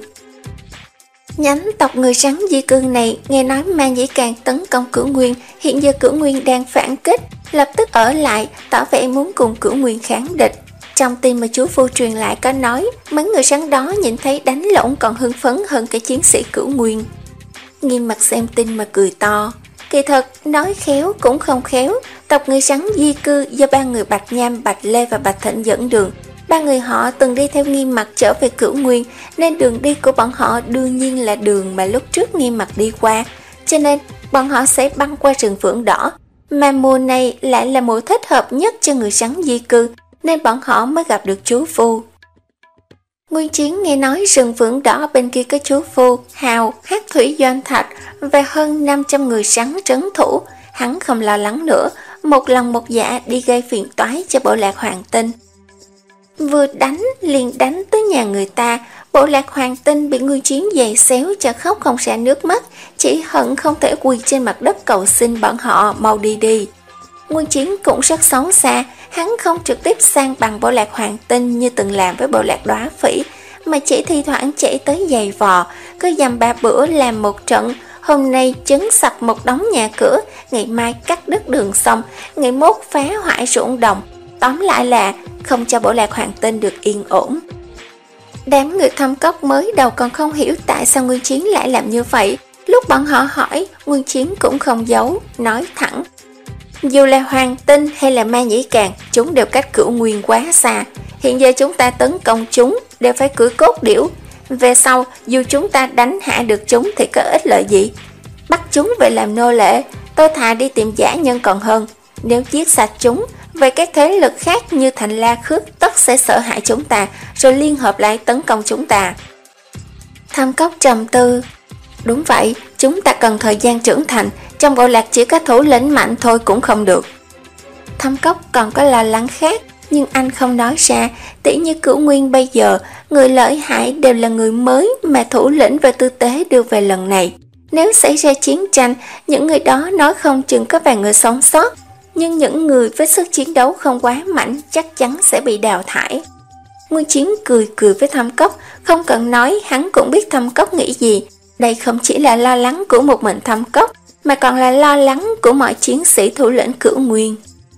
Nhánh tộc người rắn di cư này nghe nói Ma Nhĩ Càn tấn công Cửu Nguyên, hiện giờ Cửu Nguyên đang phản kích, lập tức ở lại, tỏ vẻ muốn cùng Cửu Nguyên kháng địch. Trong tin mà chú Vu truyền lại có nói, mấy người rắn đó nhìn thấy đánh lộn còn hưng phấn hơn cả chiến sĩ Cửu Nguyên. Nghiêm Mặt xem tin mà cười to. Kỳ thật, nói khéo cũng không khéo, tộc người rắn di cư do ba người Bạch Nham, Bạch Lê và Bạch Thịnh dẫn đường. Ba người họ từng đi theo Nghiêm Mặt trở về Cửu Nguyên, nên đường đi của bọn họ đương nhiên là đường mà lúc trước Nghiêm Mặt đi qua. Cho nên, bọn họ sẽ băng qua rừng Phượng Đỏ. Mà mùa này lại là mùa thích hợp nhất cho người rắn di cư, nên bọn họ mới gặp được chú Vu. Nguyên Chiến nghe nói rừng Phượng Đỏ bên kia có chú Vu, Hào, Hắc Thủy Doanh Thạch và hơn năm trăm người rắn trấn thủ. Hắn không lo lắng nữa, một lòng một dạ đi gây phiền toái cho bộ lạc Hoàng Tinh. Vừa đánh liền đánh tới nhà người ta, bộ lạc Hoàng Tinh bị Nguyên Chiến giày xéo cho khóc không ra nước mắt, chỉ hận không thể quỳ trên mặt đất cầu xin bọn họ mau đi đi. Nguyên Chiến cũng rất xấu xa, hắn không trực tiếp sang bằng bộ lạc Hoàng Tinh như từng làm với bộ lạc Đóa Phỉ, mà chỉ thi thoảng chạy tới giày vò, cứ dăm ba bữa làm một trận, hôm nay chấn sập một đống nhà cửa, ngày mai cắt đứt đường sông, ngày mốt phá hoại ruộng đồng, tóm lại là không cho bộ lạc Hoàng Tinh được yên ổn. Đám người Thâm Cốc mới đầu còn không hiểu tại sao Nguyên Chiến lại làm như vậy, lúc bọn họ hỏi, Nguyên Chiến cũng không giấu, nói thẳng. Dù là Hoàng Tinh hay là Ma Nhĩ Càn, chúng đều cách Cửu Nguyên quá xa. Hiện giờ chúng ta tấn công chúng đều phải cưỡi cốt điểu. Về sau, dù chúng ta đánh hạ được chúng thì có ích lợi gì? Bắt chúng về làm nô lệ, tôi thà đi tìm dã nhân còn hơn. Nếu giết sạch chúng, về các thế lực khác như Thành La Khước tất sẽ sợ hãi chúng ta, rồi liên hợp lại tấn công chúng ta. Thâm Cốc trầm tư. Đúng vậy, chúng ta cần thời gian trưởng thành, trong bộ lạc chỉ có thủ lĩnh mạnh thôi cũng không được. Thâm Cốc còn có lo lắng khác, nhưng anh không nói ra, tỉ như Cửu Nguyên bây giờ, người lợi hại đều là người mới mà thủ lĩnh và tư tế đưa về lần này. Nếu xảy ra chiến tranh, những người đó nói không chừng có vài người sống sót, nhưng những người với sức chiến đấu không quá mạnh chắc chắn sẽ bị đào thải. Nguyên Chiến cười cười với Thâm Cốc, không cần nói hắn cũng biết Thâm Cốc nghĩ gì. Đây không chỉ là lo lắng của một mình Thâm Cốc, mà còn là lo lắng của mọi chiến sĩ thủ lĩnh Cửu Nguyên.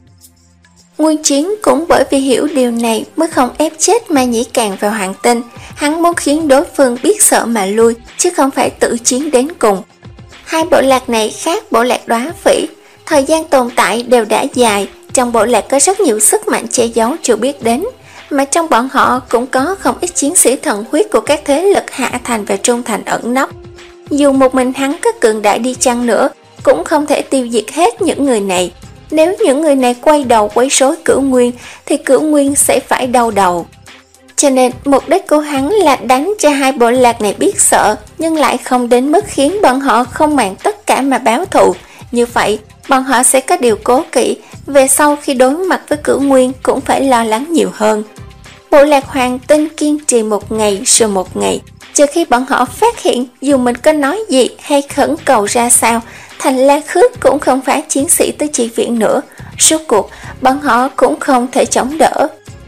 Nguyên Chiến cũng bởi vì hiểu điều này mới không ép chết Ma Nhĩ Càn vào Hoàng Tinh. Hắn muốn khiến đối phương biết sợ mà lui, chứ không phải tự chiến đến cùng. Hai bộ lạc này khác bộ lạc Đóa Phỉ, thời gian tồn tại đều đã dài, trong bộ lạc có rất nhiều sức mạnh che giấu chưa biết đến, mà trong bọn họ cũng có không ít chiến sĩ thần huyết của các thế lực hạ thành và trung thành ẩn nấp. Dù một mình hắn có cường đại đi chăng nữa, cũng không thể tiêu diệt hết những người này. Nếu những người này quay đầu quấy rối Cửu Nguyên, thì Cửu Nguyên sẽ phải đau đầu. Cho nên mục đích của hắn là đánh cho hai bộ lạc này biết sợ, nhưng lại không đến mức khiến bọn họ không màng tất cả mà báo thù. Như vậy, bọn họ sẽ có điều cố kỵ, về sau khi đối mặt với Cửu Nguyên cũng phải lo lắng nhiều hơn. Bộ lạc Hoàng Tinh kiên trì một ngày rồi một ngày, chờ khi bọn họ phát hiện dù mình có nói gì hay khẩn cầu ra sao, Thành La Khước cũng không phải chiến sĩ tới chi viện nữa. Rốt cuộc, bọn họ cũng không thể chống đỡ.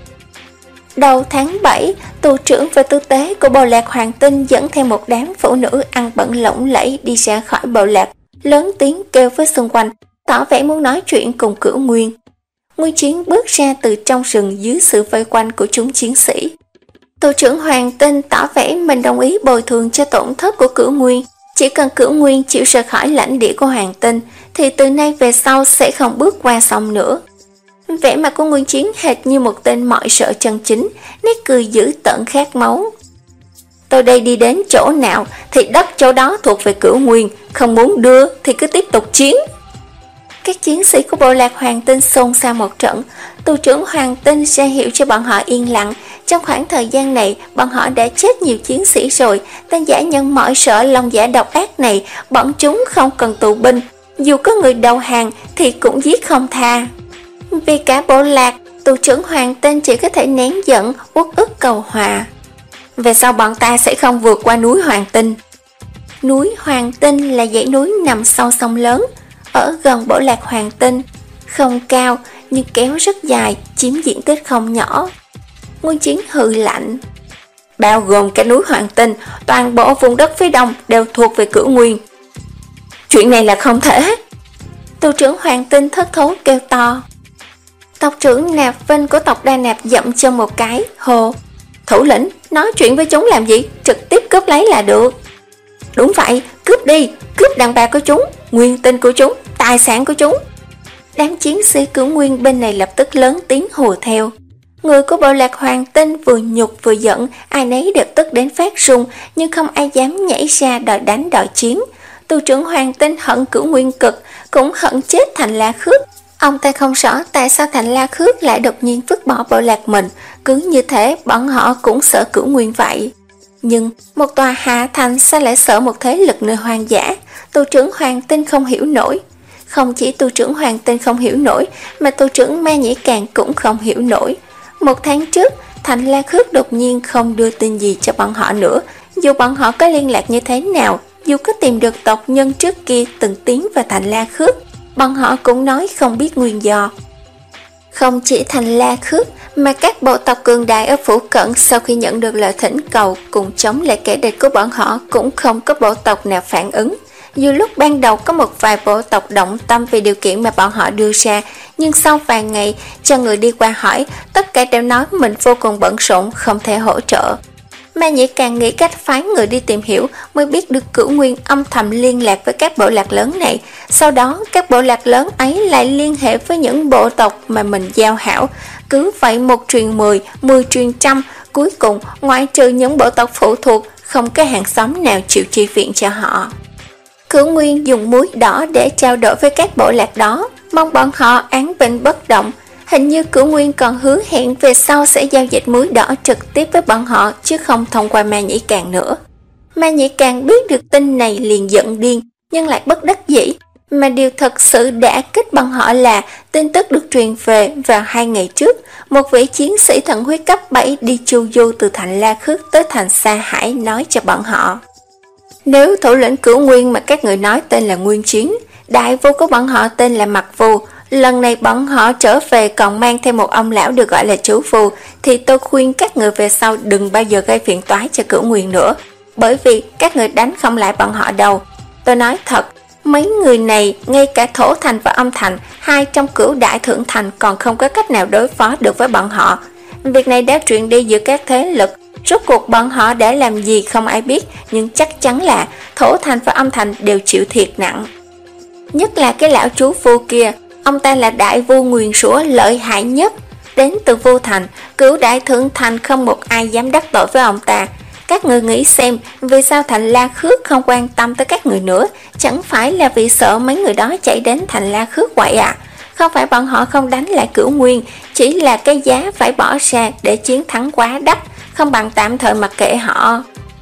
Đầu tháng bảy, tù trưởng và tư tế của bộ lạc Hoàng Tinh dẫn theo một đám phụ nữ ăn bận lộng lẫy đi ra khỏi bộ lạc, lớn tiếng kêu với xung quanh, tỏ vẻ muốn nói chuyện cùng Cửu Nguyên. Nguyên Chiến bước ra từ trong rừng dưới sự vây quanh của chúng chiến sĩ. Tù trưởng Hoàng Tinh tỏ vẻ mình đồng ý bồi thường cho tổn thất của Cửu Nguyên. Chỉ cần Cửu Nguyên chịu rời khỏi lãnh địa của Hoàng Tinh, thì từ nay về sau sẽ không bước qua sông nữa. Vẻ mặt của Nguyên Chiến hệt như một tên mọi sợ chân chính, nét cười dữ tợn khát máu. Tôi đây đi đến chỗ nào thì đất chỗ đó thuộc về Cửu Nguyên, không muốn đưa thì cứ tiếp tục chiến. Các chiến sĩ của bộ lạc Hoàng Tinh xôn xao một trận. Tù trưởng Hoàng Tinh ra hiệu cho bọn họ yên lặng. Trong khoảng thời gian này, bọn họ đã chết nhiều chiến sĩ rồi. Tên giả nhân mọi sợ lòng giả độc ác này, bọn chúng không cần tù binh, dù có người đầu hàng thì cũng giết không tha. Vì cả bộ lạc, tù trưởng Hoàng Tinh chỉ có thể nén giận, uất ức cầu hòa. Về sau bọn ta sẽ không vượt qua núi Hoàng Tinh. Núi Hoàng Tinh là dãy núi nằm sau sông lớn, ở gần bộ lạc Hoàng Tinh, không cao nhưng kéo rất dài, chiếm diện tích không nhỏ. Nguyên Chiến hừ lạnh. Bao gồm cả núi Hoàng Tinh, toàn bộ vùng đất phía đông đều thuộc về Cửu Nguyên. Chuyện này là không thể. Tù trưởng Hoàng Tinh thất thố kêu to. Tộc trưởng Nạp Vinh của tộc Đa Nạp dậm chân một cái, hồ. Thủ lĩnh, nói chuyện với chúng làm gì, trực tiếp cướp lấy là được. Đúng vậy, cướp đi, cướp đàn bà của chúng, nguyên tinh của chúng, tài sản của chúng. Đám chiến sĩ Cửu Nguyên bên này lập tức lớn tiếng hùa theo. Người của bộ lạc Hoàng Tinh vừa nhục vừa giận, ai nấy đều tức đến phát run, nhưng không ai dám nhảy ra đòi đánh đòi chiến. Tù trưởng Hoàng Tinh hận Cửu Nguyên cực, cũng hận chết Thành La Khước. Ông ta không rõ tại sao Thành La Khước lại đột nhiên vứt bỏ bộ lạc mình, cứ như thế bọn họ cũng sợ Cửu Nguyên vậy. Nhưng một tòa hạ thành sao lại sợ một thế lực nơi hoang dã? Tù trưởng Hoàng Tinh không hiểu nổi. Không chỉ tù trưởng Hoàng Tinh không hiểu nổi, mà tù trưởng Ma Nhĩ Càng cũng không hiểu nổi. Một tháng trước, Thành La Khước đột nhiên không đưa tin gì cho bọn họ nữa. Dù bọn họ có liên lạc như thế nào, dù có tìm được tộc nhân trước kia từng tiến vào Thành La Khước, bọn họ cũng nói không biết nguyên do. Không chỉ Thành La Khước, mà các bộ tộc cường đại ở phủ cận sau khi nhận được lời thỉnh cầu cùng chống lại kẻ địch của bọn họ cũng không có bộ tộc nào phản ứng. Dù lúc ban đầu có một vài bộ tộc động tâm vì điều kiện mà bọn họ đưa ra, nhưng sau vài ngày cho người đi qua hỏi, tất cả đều nói mình vô cùng bận rộn, không thể hỗ trợ. Ma Nhĩ càng nghĩ cách phái người đi tìm hiểu, mới biết được Cửu Nguyên âm thầm liên lạc với các bộ lạc lớn này. Sau đó các bộ lạc lớn ấy lại liên hệ với những bộ tộc mà mình giao hảo. Cứ vậy một truyền mười, mười truyền trăm, cuối cùng ngoại trừ những bộ tộc phụ thuộc, không có hàng xóm nào chịu chi viện cho họ. Cửu Nguyên dùng muối đỏ để trao đổi với các bộ lạc đó, mong bọn họ án binh bất động. Hình như Cửu Nguyên còn hứa hẹn về sau sẽ giao dịch muối đỏ trực tiếp với bọn họ, chứ không thông qua Ma Nhĩ Càng nữa. Ma Nhĩ Càng biết được tin này liền giận điên, nhưng lại bất đắc dĩ. Mà điều thật sự đã kích bọn họ là tin tức được truyền về vào hai ngày trước, một vị chiến sĩ thần huyết cấp bảy đi chu du từ Thành La Khước tới thành Sa Hải nói cho bọn họ. Nếu thủ lĩnh Cửu Nguyên mà các người nói tên là Nguyên Chiến, đại vua của bọn họ tên là Mặc Vù, lần này bọn họ trở về còn mang thêm một ông lão được gọi là Chú Phù, thì tôi khuyên các người về sau đừng bao giờ gây phiền toái cho Cửu Nguyên nữa, bởi vì các người đánh không lại bọn họ đâu. Tôi nói thật, mấy người này, ngay cả Thổ Thành và Âm Thành, hai trong Cửu Đại Thượng Thành còn không có cách nào đối phó được với bọn họ. Việc này đã truyền đi giữa các thế lực, rốt cuộc bọn họ đã làm gì không ai biết, nhưng chắc chắn là Thổ Thành và Âm Thành đều chịu thiệt nặng. Nhất là cái lão Chú Phu kia, ông ta là đại vua nguyền rủa lợi hại nhất. Đến từ Vu Thành, Cửu Đại Thượng Thành không một ai dám đắc tội với ông ta. Các người nghĩ xem, vì sao Thành La Khước không quan tâm tới các người nữa? Chẳng phải là vì sợ mấy người đó chạy đến Thành La Khước vậy à? Không phải bọn họ không đánh lại Cửu Nguyên, chỉ là cái giá phải bỏ ra để chiến thắng quá đắt, không bằng tạm thời mặc kệ họ.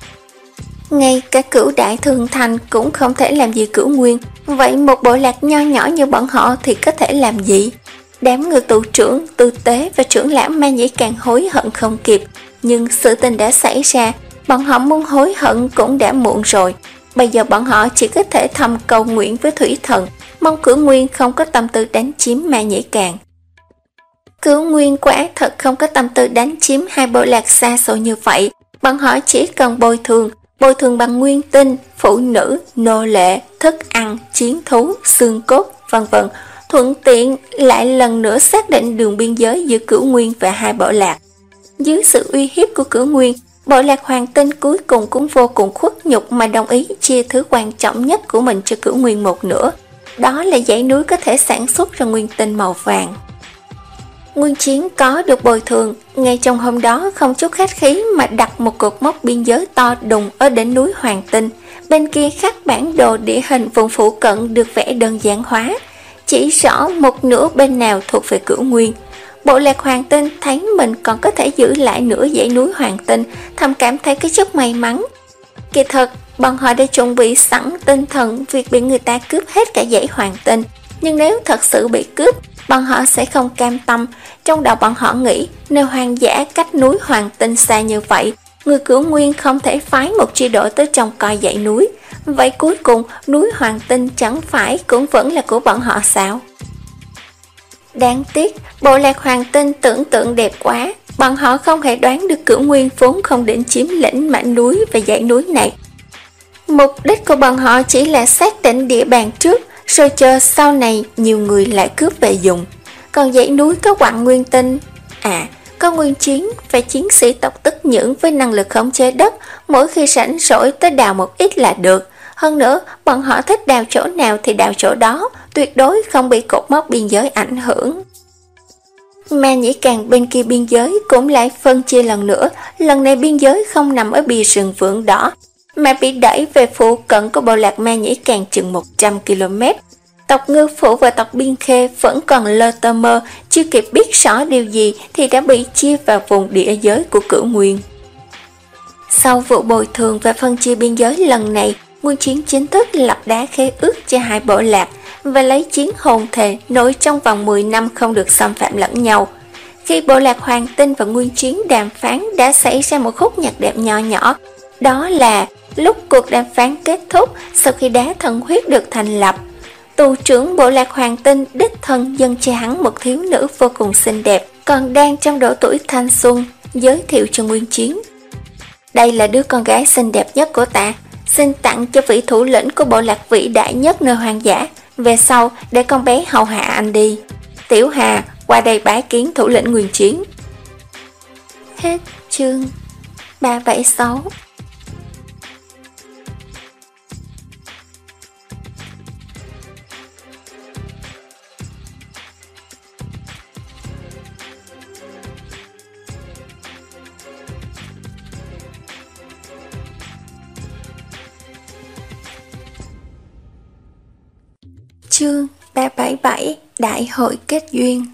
Ngay cả Cửu Đại Thượng Thành cũng không thể làm gì Cửu Nguyên, vậy một bộ lạc nho nhỏ như bọn họ thì có thể làm gì? Đám người tù trưởng, tư tế và trưởng lão Ma Nhĩ càng hối hận không kịp, nhưng sự tình đã xảy ra, bọn họ muốn hối hận cũng đã muộn rồi. Bây giờ bọn họ chỉ có thể thầm cầu nguyện với Thủy Thần, mong Cửu Nguyên không có tâm tư đánh chiếm Ma Nhĩ Càng. Cửu Nguyên quả thật không có tâm tư đánh chiếm hai bộ lạc xa xôi như vậy, bọn họ chỉ cần bồi thường, bồi thường bằng nguyên tinh, phụ nữ, nô lệ, thức ăn, chiến thú, xương cốt, vân vân, thuận tiện lại lần nữa xác định đường biên giới giữa Cửu Nguyên và hai bộ lạc. Dưới sự uy hiếp của Cửu Nguyên, bộ lạc Hoàng Tinh cuối cùng cũng vô cùng khuất nhục mà đồng ý chia thứ quan trọng nhất của mình cho Cửu Nguyên một nửa, đó là dãy núi có thể sản xuất ra nguyên tinh màu vàng. Nguyên Chiến có được bồi thường, ngay trong hôm đó không chút khách khí mà đặt một cột mốc biên giới to đùng ở đỉnh núi Hoàng Tinh, bên kia khắc bản đồ địa hình vùng phụ cận được vẽ đơn giản hóa, chỉ rõ một nửa bên nào thuộc về Cửu Nguyên. Bộ lạc Hoàng Tinh thấy mình còn có thể giữ lại nửa dãy núi Hoàng Tinh, thầm cảm thấy cái chút may mắn. Kỳ thật, bọn họ đã chuẩn bị sẵn tinh thần việc bị người ta cướp hết cả dãy Hoàng Tinh, nhưng nếu thật sự bị cướp, bọn họ sẽ không cam tâm. Trong đầu bọn họ nghĩ, nơi hoang dã cách núi Hoàng Tinh xa như vậy, người Cửu Nguyên không thể phái một chi đội tới trông coi dãy núi. Vậy cuối cùng, núi Hoàng Tinh chẳng phải cũng vẫn là của bọn họ sao? Đáng tiếc, bộ lạc Hoàng Tinh tưởng tượng đẹp quá, Bọn họ không hề đoán được Cửu Nguyên vốn không định chiếm lĩnh mảnh núi và dãy núi này. Mục đích của bọn họ chỉ là xác định địa bàn trước, rồi chờ sau này nhiều người lại cướp về dùng. Còn dãy núi có quặng nguyên tinh, à, có nguyên chiến và chiến sĩ tộc Tức Nhưỡng với năng lực khống chế đất, mỗi khi rảnh rỗi tới đào một ít là được. Hơn nữa, bọn họ thích đào chỗ nào thì đào chỗ đó, tuyệt đối không bị cột mốc biên giới ảnh hưởng. Mà Nhĩ Càn bên kia biên giới cũng lại phân chia lần nữa, lần này biên giới không nằm ở bìa rừng Vượng Đỏ, mà bị đẩy về phụ cận của bộ lạc Ma Nhĩ Càn chừng một trăm ki lô mét. Tộc Ngư Phủ và tộc Biên Khê vẫn còn lơ tơ mơ, chưa kịp biết rõ điều gì thì đã bị chia vào vùng địa giới của Cửu Nguyên. Sau vụ bồi thường và phân chia biên giới lần này, Nguyên Chiến chính thức lập đá khế ước cho hai bộ lạc và lấy chiến hồn thề nối trong vòng mười năm không được xâm phạm lẫn nhau. Khi bộ lạc Hoàng Tinh và Nguyên Chiến đàm phán đã xảy ra một khúc nhạc đệm nhỏ nhỏ, đó là lúc cuộc đàm phán kết thúc sau khi đá thần huyết được thành lập. Tù trưởng bộ lạc Hoàng Tinh đích thân dâng cho hắn một thiếu nữ vô cùng xinh đẹp, còn đang trong độ tuổi thanh xuân, giới thiệu cho Nguyên Chiến. Đây là đứa con gái xinh đẹp nhất của ta, xin tặng cho vị thủ lĩnh của bộ lạc vĩ đại nhất nơi hoang dã, về sau để con bé hầu hạ anh đi. Tiểu Hà, qua đây bái kiến thủ lĩnh Nguyên Chiến. Hết chương ba bảy sáu. Chương ba bảy bảy Đại hội kết duyên.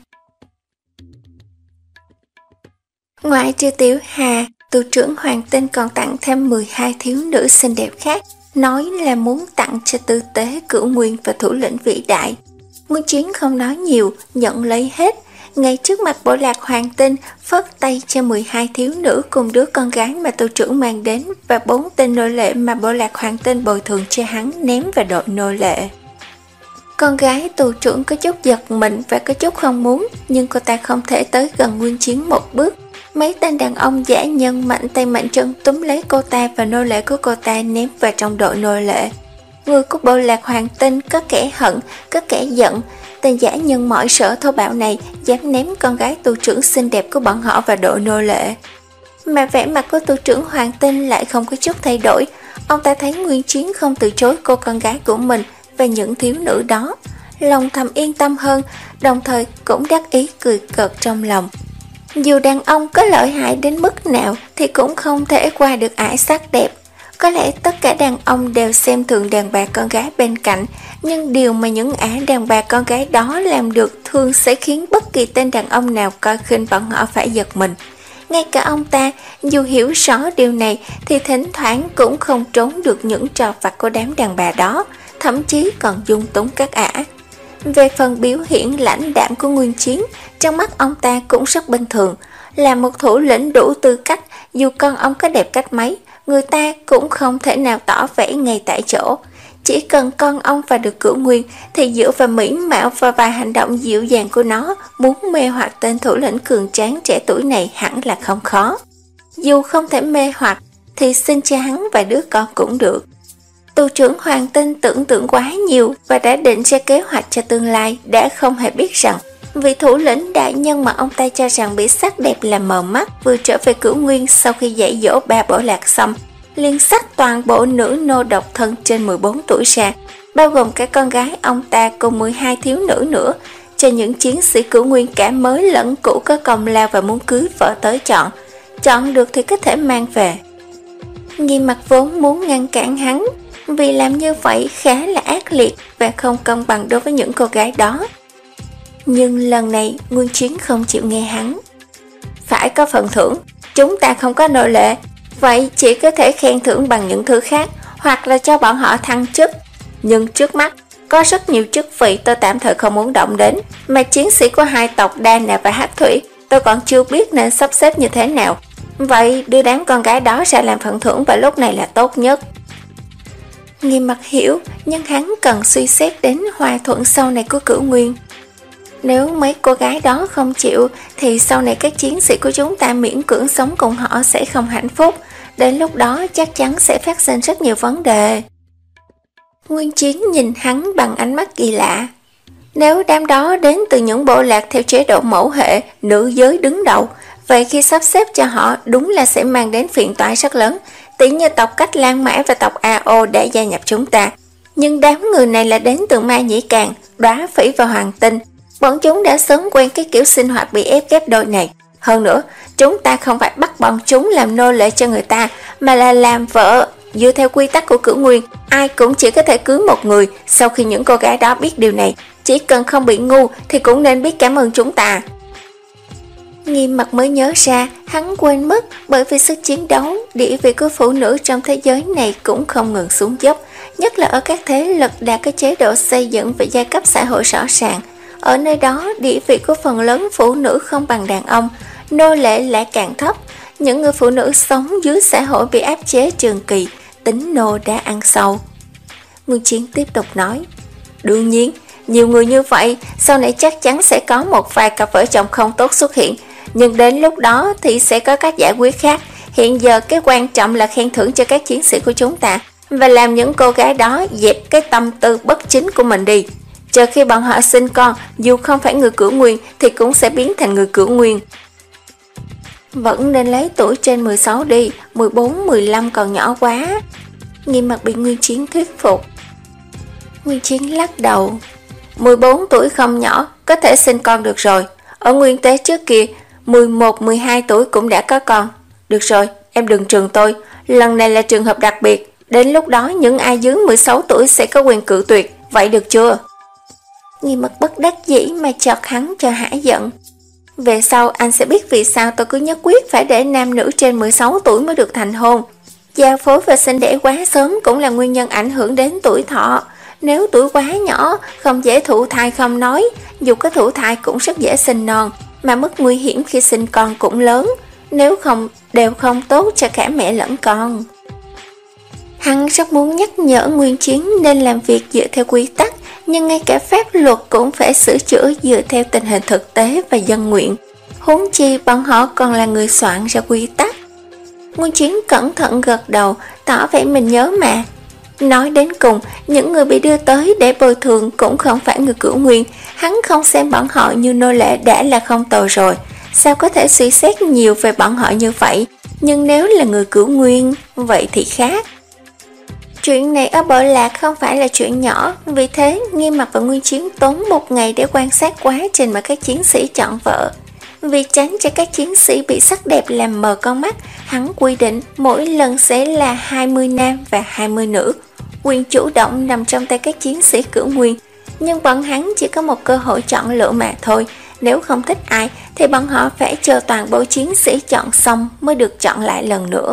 Ngoại trừ Tiểu Hà, tù trưởng Hoàng Tinh còn tặng thêm mười hai thiếu nữ xinh đẹp khác, nói là muốn tặng cho tư tế Cửu Nguyên và thủ lĩnh vĩ đại. Nguyên Chiến không nói nhiều, nhận lấy hết. Ngay trước mặt bộ lạc Hoàng Tinh, phất tay cho mười hai thiếu nữ cùng đứa con gái mà tù trưởng mang đến và bốn tên nô lệ mà bộ lạc Hoàng Tinh bồi thường cho hắn ném vào đội nô lệ. Con gái tù trưởng có chút giật mình và có chút không muốn, nhưng cô ta không thể tới gần Nguyên Chiến một bước. Mấy tên đàn ông dã nhân mạnh tay mạnh chân túm lấy cô ta và nô lệ của cô ta ném vào trong đội nô lệ. Người của bộ lạc Hoàng Tinh có kẻ hận, có kẻ giận. Tên dã nhân mọi sở thô bạo này dám ném con gái tù trưởng xinh đẹp của bọn họ vào đội nô lệ. Mà vẻ mặt của tù trưởng Hoàng Tinh lại không có chút thay đổi. Ông ta thấy Nguyên Chiến không từ chối cô con gái của mình và những thiếu nữ đó, lòng thầm yên tâm hơn, đồng thời cũng đắc ý cười cợt trong lòng. Dù đàn ông có lợi hại đến mức nào thì cũng không thể qua được ải sắc đẹp. Có lẽ tất cả đàn ông đều xem thường đàn bà con gái bên cạnh, nhưng điều mà những ả đàn bà con gái đó làm được thường sẽ khiến bất kỳ tên đàn ông nào coi khinh bọn họ phải giật mình. Ngay cả ông ta, dù hiểu rõ điều này thì thỉnh thoảng cũng không trốn được những trò vặt của đám đàn bà đó, thậm chí còn dung túng các ả. Về phần biểu hiện lãnh đạm của Nguyên Chiến, trong mắt ông ta cũng rất bình thường. Là một thủ lĩnh đủ tư cách, dù con ông có đẹp cách mấy, người ta cũng không thể nào tỏ vẻ ngay tại chỗ. Chỉ cần con ông và được Cửu Nguyên thì dựa vào mỹ mạo và vài hành động dịu dàng của nó, muốn mê hoặc tên thủ lĩnh cường tráng trẻ tuổi này hẳn là không khó. Dù không thể mê hoặc thì xin cho hắn vài đứa con cũng được. Tù trưởng Hoàng Tinh tưởng tượng quá nhiều và đã định ra kế hoạch cho tương lai, đã không hề biết rằng vị thủ lĩnh đại nhân mà ông ta cho rằng bị sắc đẹp làm mờ mắt vừa trở về Cửu Nguyên sau khi dạy dỗ ba bộ lạc xong, liền xách toàn bộ nữ nô độc thân trên mười bốn tuổi ra, bao gồm cả con gái ông ta cùng mười hai thiếu nữ nữa, cho những chiến sĩ Cửu Nguyên cả mới lẫn cũ có công lao và muốn cưới vợ tới chọn. Chọn được thì có thể mang về. Nghiêm Mặt vốn muốn ngăn cản hắn, vì làm như vậy khá là ác liệt và không công bằng đối với những cô gái đó. Nhưng lần này Nguyên Chiến không chịu nghe hắn. Phải có phần thưởng, chúng ta không có nô lệ, vậy chỉ có thể khen thưởng bằng những thứ khác, hoặc là cho bọn họ thăng chức. Nhưng trước mắt, có rất nhiều chức vị tôi tạm thời không muốn động đến, mà chiến sĩ của hai tộc Đa Nạ và Hắc Thủy tôi còn chưa biết nên sắp xếp như thế nào. Vậy đưa đám con gái đó ra làm phần thưởng vào lúc này là tốt nhất. Nghiêm Mặt hiểu, nhưng hắn cần suy xét đến hòa thuận sau này của Cửu Nguyên. Nếu mấy cô gái đó không chịu thì sau này các chiến sĩ của chúng ta miễn cưỡng sống cùng họ sẽ không hạnh phúc. Đến lúc đó chắc chắn sẽ phát sinh rất nhiều vấn đề. Nguyên Chiến nhìn hắn bằng ánh mắt kỳ lạ. Nếu đám đó đến từ những bộ lạc theo chế độ mẫu hệ, nữ giới đứng đầu, vậy khi sắp xếp cho họ đúng là sẽ mang đến phiền toái rất lớn, tỉ như tộc Cách Lan Mã và tộc A O đã gia nhập chúng ta. Nhưng đám người này là đến từ Ma Nhĩ Càn, Đóa Phỉ và Hoàng Tinh. Bọn chúng đã sớm quen cái kiểu sinh hoạt bị ép ghép đôi này. Hơn nữa, chúng ta không phải bắt bọn chúng làm nô lệ cho người ta, mà là làm vợ. Dựa theo quy tắc của Cửu Nguyên, ai cũng chỉ có thể cưới một người. Sau khi những cô gái đó biết điều này, chỉ cần không bị ngu thì cũng nên biết cảm ơn chúng ta. Nghiêm Mặt mới nhớ ra, hắn quên mất bởi vì sức chiến đấu, địa vị của phụ nữ trong thế giới này cũng không ngừng xuống dốc, nhất là ở các thế lực đã có chế độ xây dựng và giai cấp xã hội rõ ràng. Ở nơi đó, địa vị của phần lớn phụ nữ không bằng đàn ông, nô lệ lại càng thấp. Những người phụ nữ sống dưới xã hội bị áp chế trường kỳ, tính nô đã ăn sâu. Nguyên Chiến tiếp tục nói, đương nhiên, nhiều người như vậy, sau này chắc chắn sẽ có một vài cặp vợ chồng không tốt xuất hiện, nhưng đến lúc đó thì sẽ có cách giải quyết khác. Hiện giờ cái quan trọng là khen thưởng cho các chiến sĩ của chúng ta, và làm những cô gái đó dẹp cái tâm tư bất chính của mình đi. Chờ khi bọn họ sinh con, dù không phải người Cửu Nguyên thì cũng sẽ biến thành người Cửu Nguyên. Vẫn nên lấy tuổi trên mười sáu đi, mười bốn, mười lăm còn nhỏ quá. Nghiêm Mặt bị Nguyên Chiến thuyết phục. Nguyên Chiến lắc đầu, mười bốn tuổi không nhỏ, có thể sinh con được rồi. Ở Nguyên Tế trước kia, mười một, mười hai tuổi cũng đã có con. Được rồi, em đừng trừng tôi, lần này là trường hợp đặc biệt. Đến lúc đó những ai dưới mười sáu tuổi sẽ có quyền cự tuyệt, vậy được chưa? Nghiêm Mặt bất đắc dĩ mà chọt hắn cho hả giận. Về sau anh sẽ biết vì sao tôi cứ nhất quyết phải để nam nữ trên mười sáu tuổi mới được thành hôn. Giao phối và sinh đẻ quá sớm cũng là nguyên nhân ảnh hưởng đến tuổi thọ. Nếu tuổi quá nhỏ, không dễ thụ thai không nói, dù có thụ thai cũng rất dễ sinh non, mà mức nguy hiểm khi sinh con cũng lớn, nếu không đều không tốt cho cả mẹ lẫn con. Hắn rất muốn nhắc nhở Nguyên Chiến nên làm việc dựa theo quy tắc, nhưng ngay cả pháp luật cũng phải sửa chữa dựa theo tình hình thực tế và dân nguyện. Huống chi bọn họ còn là người soạn ra quy tắc. Nguyên Chiến cẩn thận gật đầu, tỏ vẻ mình nhớ mà. Nói đến cùng, những người bị đưa tới để bồi thường cũng không phải người Cửu Nguyên, hắn không xem bọn họ như nô lệ đã là không tồi rồi, sao có thể suy xét nhiều về bọn họ như vậy, nhưng nếu là người Cửu Nguyên, vậy thì khác. Chuyện này ở bộ lạc không phải là chuyện nhỏ, vì thế Nghiêm Mặt và Nguyên Chiến tốn một ngày để quan sát quá trình mà các chiến sĩ chọn vợ. Vì tránh cho các chiến sĩ bị sắc đẹp làm mờ con mắt, hắn quy định mỗi lần sẽ là hai mươi nam và hai mươi nữ. Quyền chủ động nằm trong tay các chiến sĩ Cửu Nguyên, nhưng bọn hắn chỉ có một cơ hội chọn lựa mà thôi. Nếu không thích ai thì bọn họ phải chờ toàn bộ chiến sĩ chọn xong mới được chọn lại lần nữa.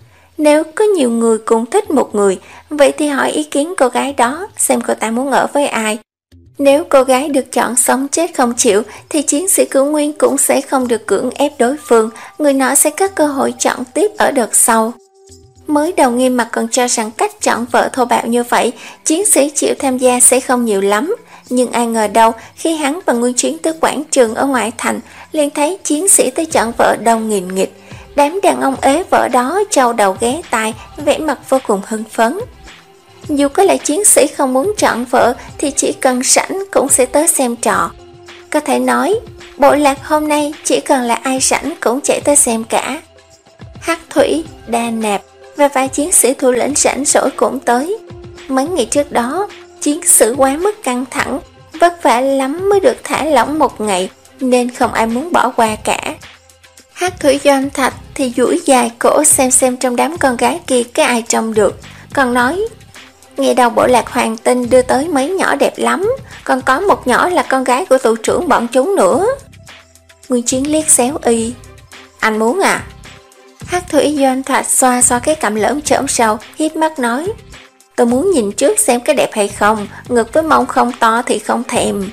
Nếu có nhiều người cùng thích một người, vậy thì hỏi ý kiến cô gái đó xem cô ta muốn ở với ai. Nếu cô gái được chọn sống chết không chịu thì chiến sĩ Cửu Nguyên cũng sẽ không được cưỡng ép đối phương, người nọ sẽ có cơ hội chọn tiếp ở đợt sau. Mới đầu Nghiêm Mặt còn cho rằng cách chọn vợ thô bạo như vậy, chiến sĩ chịu tham gia sẽ không nhiều lắm. Nhưng ai ngờ đâu, khi hắn và Nguyên Chiến tới quảng trường ở ngoại thành, liền thấy chiến sĩ tới chọn vợ đông nghìn nghịt. Đám đàn ông ế vợ đó trâu đầu ghé tai, vẻ mặt vô cùng hưng phấn. Dù có là chiến sĩ không muốn chọn vợ thì chỉ cần rảnh cũng sẽ tới xem trò. Có thể nói, bộ lạc hôm nay chỉ cần là ai rảnh cũng chạy tới xem cả. Hắc Thủy, Đa Nạp và vài chiến sĩ thủ lĩnh rảnh rỗi cũng tới. Mấy ngày trước đó, chiến sự quá mức căng thẳng, vất vả lắm mới được thả lỏng một ngày, nên không ai muốn bỏ qua cả. Hắc Thủy Doanh Thạch thì duỗi dài cổ xem xem trong đám con gái kia cái ai trông được, còn nói, nghe đầu bộ lạc Hoàng Tinh đưa tới mấy nhỏ đẹp lắm, còn có một nhỏ là con gái của tù trưởng bọn chúng nữa. Nguyên Chiến liếc xéo y, anh muốn à? Hắc Thủy Doanh Thạch xoa xoa cái cằm lởm chởm sầu, hiếp mắt nói, tôi muốn nhìn trước xem cái đẹp hay không, ngực với mông không to thì không thèm.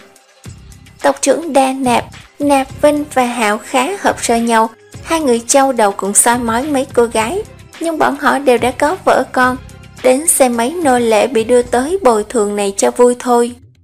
Tộc trưởng Đa Nạp, Nạp Vinh và Hạo khá hợp rơi nhau, hai người châu đầu cùng soi mói mấy cô gái, nhưng bọn họ đều đã có vợ con, đến xem mấy nô lệ bị đưa tới bồi thường này cho vui thôi.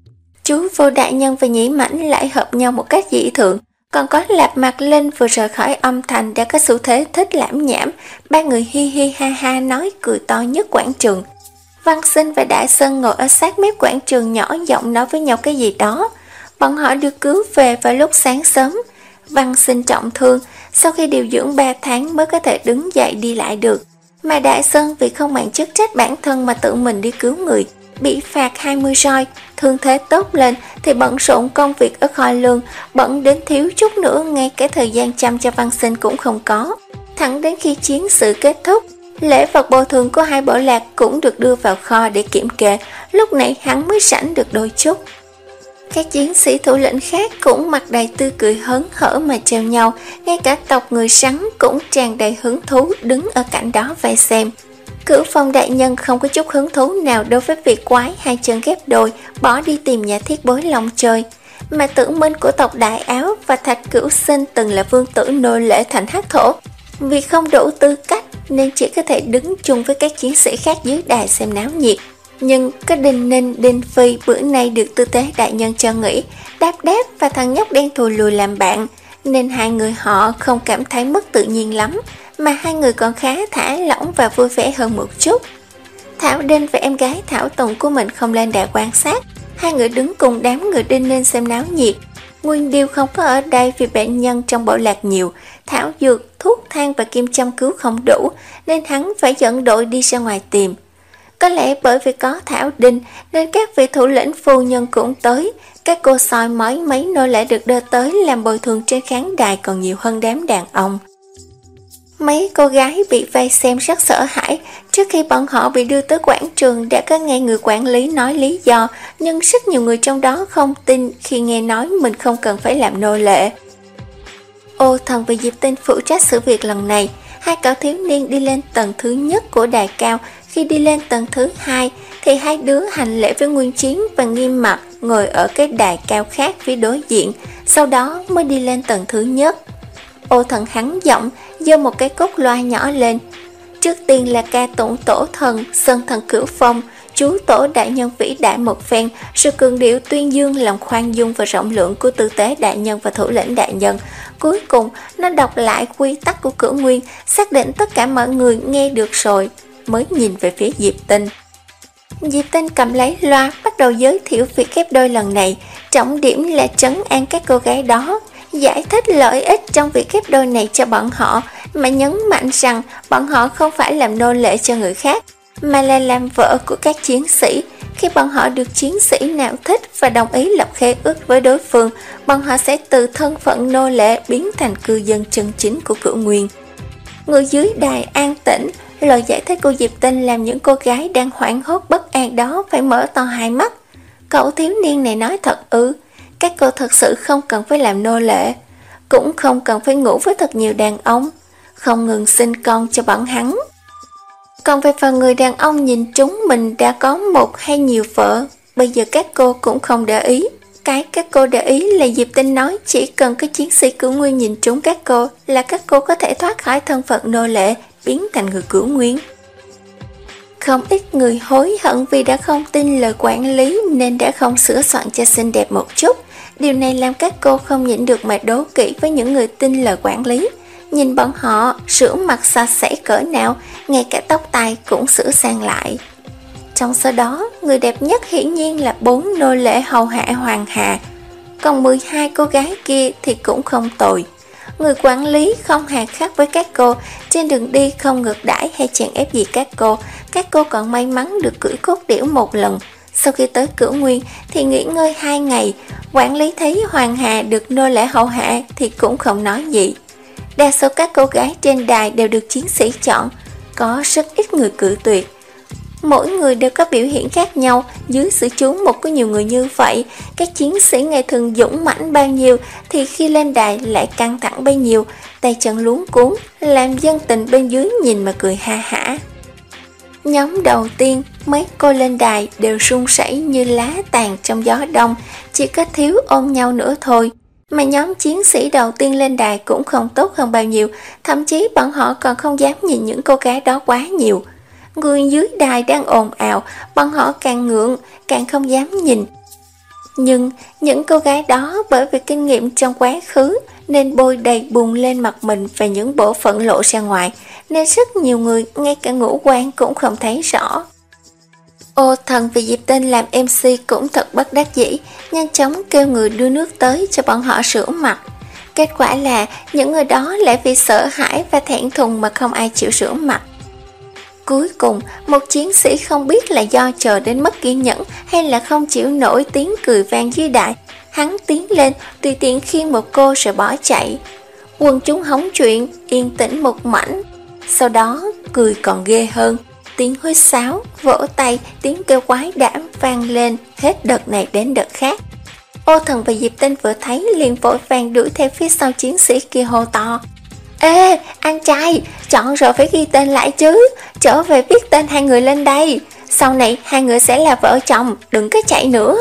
Chú Vô Đại Nhân và Nhĩ Mãnh lại hợp nhau một cách dị thường. Còn có Lạp Mạc Linh vừa rời khỏi âm thành đã có xu thế thích lãm nhảm, ba người hi hi ha ha nói cười to nhất quảng trường. Văn Sinh và Đại Sơn ngồi ở sát mép quảng trường nhỏ giọng nói với nhau cái gì đó. Bọn họ được cứu về vào lúc sáng sớm. Văn Sinh trọng thương, sau khi điều dưỡng ba tháng mới có thể đứng dậy đi lại được. Mà Đại Sơn vì không màng chức trách bản thân mà tự mình đi cứu người, bị phạt hai mươi roi, thương thế tốt lên thì bận rộn công việc ở kho lương, bận đến thiếu chút nữa ngay cái thời gian chăm cho Văn Sinh cũng không có. Thẳng đến khi chiến sự kết thúc, lễ vật bồi thường của hai bộ lạc cũng được đưa vào kho để kiểm kê, lúc này hắn mới rảnh được đôi chút. Các chiến sĩ thủ lĩnh khác cũng mặt đầy tươi cười hớn hở mà treo nhau, ngay cả tộc người Sắn cũng tràn đầy hứng thú đứng ở cạnh đó vây xem. Cửu Phong đại nhân không có chút hứng thú nào đối với việc quái hai chân ghép đôi bỏ đi tìm nhà thiết bối lòng chơi, mà Tử Minh của tộc Đại Áo và Thạch Cửu Sinh từng là vương tử nô lệ thành Hắc Thổ, vì không đủ tư cách nên chỉ có thể đứng chung với các chiến sĩ khác dưới đài xem náo nhiệt. Nhưng có Đinh Ninh, Đinh Phi bữa nay được tư tế đại nhân cho nghỉ, Đáp Đáp và thằng nhóc đen thùi lùi làm bạn, nên hai người họ không cảm thấy mất tự nhiên lắm, mà hai người còn khá thả lỏng và vui vẻ hơn một chút. Thảo Đinh và em gái Thảo Tùng của mình không lên đài quan sát, hai người đứng cùng đám người Đinh Ninh xem náo nhiệt. Nguyên Điêu không có ở đây vì bệnh nhân trong bộ lạc nhiều, thảo dược, thuốc thang và kim châm cứu không đủ, nên hắn phải dẫn đội đi ra ngoài tìm. Có lẽ bởi vì có Thảo Đinh nên các vị thủ lĩnh phu nhân cũng tới, các cô soi mói mấy nô lệ được đưa tới làm bồi thường trên khán đài còn nhiều hơn đám đàn ông. Mấy cô gái bị vây xem rất sợ hãi. Trước khi bọn họ bị đưa tới quảng trường đã có nghe người quản lý nói lý do, nhưng rất nhiều người trong đó không tin khi nghe nói mình không cần phải làm nô lệ. Ô Thần và Diệp Tinh phụ trách sự việc lần này. Hai cậu thiếu niên đi lên tầng thứ nhất của đài cao. Khi đi lên tầng thứ hai thì hai đứa hành lễ với Nguyên Chiến và Nghiêm Mặt ngồi ở cái đài cao khác phía đối diện, sau đó mới đi lên tầng thứ nhất. Ô Thần hắn giọng giơ một cái cúc loa nhỏ lên. Trước tiên là ca tụng tổ thần Sơn Thần Cửu Phong, chú tổ đại nhân vĩ đại một phen, sự cường điệu tuyên dương lòng khoan dung và rộng lượng của tư tế đại nhân và thủ lĩnh đại nhân. Cuối cùng nó đọc lại quy tắc của Cửu Nguyên, xác định tất cả mọi người nghe được rồi, mới nhìn về phía Diệp Tinh. Diệp Tinh cầm lấy loa bắt đầu giới thiệu việc ghép đôi lần này, trọng điểm là trấn an các cô gái đó, giải thích lợi ích trong việc ghép đôi này cho bọn họ, mà nhấn mạnh rằng bọn họ không phải làm nô lệ cho người khác, mà là làm vợ của các chiến sĩ. Khi bọn họ được chiến sĩ nào thích và đồng ý lập khế ước với đối phương, bọn họ sẽ từ thân phận nô lệ biến thành cư dân chân chính của Cửu Nguyên. Người dưới đài an tĩnh, lời giải thích của Diệp Tinh làm những cô gái đang hoảng hốt bất an đó phải mở to hai mắt. Cậu thiếu niên này nói thật ư? Các cô thật sự không cần phải làm nô lệ, cũng không cần phải ngủ với thật nhiều đàn ông, không ngừng sinh con cho bọn hắn. Còn về phần người đàn ông nhìn chúng mình đã có một hay nhiều vợ, bây giờ các cô cũng không để ý. Cái các cô để ý là Diệp Tinh nói chỉ cần có chiến sĩ Cửu Nguyên nhìn trúng các cô là các cô có thể thoát khỏi thân phận nô lệ, biến thành người Cửu Nguyên. Không ít người hối hận vì đã không tin lời quản lý nên đã không sửa soạn cho xinh đẹp một chút. Điều này làm các cô không nhịn được mà đố kỵ với những người tin lời quản lý. Nhìn bọn họ rửa mặt sạch sẽ cỡ nào, ngay cả tóc tai cũng sửa sang lại. Trong số đó, người đẹp nhất hiển nhiên là bốn nô lệ hầu hạ hoàng hạ, còn mười hai cô gái kia thì cũng không tồi. Người quản lý không hề khác với các cô, trên đường đi không ngược đãi hay chèn ép gì các cô. Các cô còn may mắn được cưỡi cốt điểu một lần. Sau khi tới Cửu Nguyên thì nghỉ ngơi hai ngày. Quản lý thấy hoàng hà được nô lệ hầu hạ thì cũng không nói gì. Đa số các cô gái trên đài đều được chiến sĩ chọn, có rất ít người cự tuyệt. Mỗi người đều có biểu hiện khác nhau, dưới sự chú mục của nhiều người như vậy, các chiến sĩ ngày thường dũng mãnh bao nhiêu thì khi lên đài lại căng thẳng bấy nhiêu, tay chân luống cuống, làm dân tình bên dưới nhìn mà cười ha hả. Nhóm đầu tiên, mấy cô lên đài đều run rẩy như lá tàn trong gió đông, chỉ có thiếu ôm nhau nữa thôi. Mà nhóm chiến sĩ đầu tiên lên đài cũng không tốt hơn bao nhiêu, thậm chí bọn họ còn không dám nhìn những cô gái đó quá nhiều. Người dưới đài đang ồn ào, bọn họ càng ngượng, càng không dám nhìn. Nhưng những cô gái đó bởi vì kinh nghiệm trong quá khứ nên bôi đầy bùn lên mặt mình và những bộ phận lộ ra ngoài, nên rất nhiều người ngay cả ngũ quan cũng không thấy rõ. Ô Thần và Diệp Tinh làm em xê cũng thật bất đắc dĩ, nhanh chóng kêu người đưa nước tới cho bọn họ rửa mặt. Kết quả là những người đó lại vì sợ hãi và thẹn thùng mà không ai chịu rửa mặt. Cuối cùng, một chiến sĩ không biết là do chờ đến mất kiên nhẫn hay là không chịu nổi tiếng cười vang dưới đại, hắn tiến lên tùy tiện khiêng một cô rồi bỏ chạy. Quần chúng hóng chuyện, yên tĩnh một mảnh. Sau đó, cười còn ghê hơn. Tiếng huýt sáo, vỗ tay, tiếng kêu quái đản vang lên hết đợt này đến đợt khác. Ô Thần và Diệp Tinh vừa thấy liền vội vàng đuổi theo phía sau chiến sĩ kia hô to: Ê, anh trai, chọn rồi phải ghi tên lại chứ, trở về viết tên hai người lên đây, sau này hai người sẽ là vợ chồng, đừng có chạy nữa.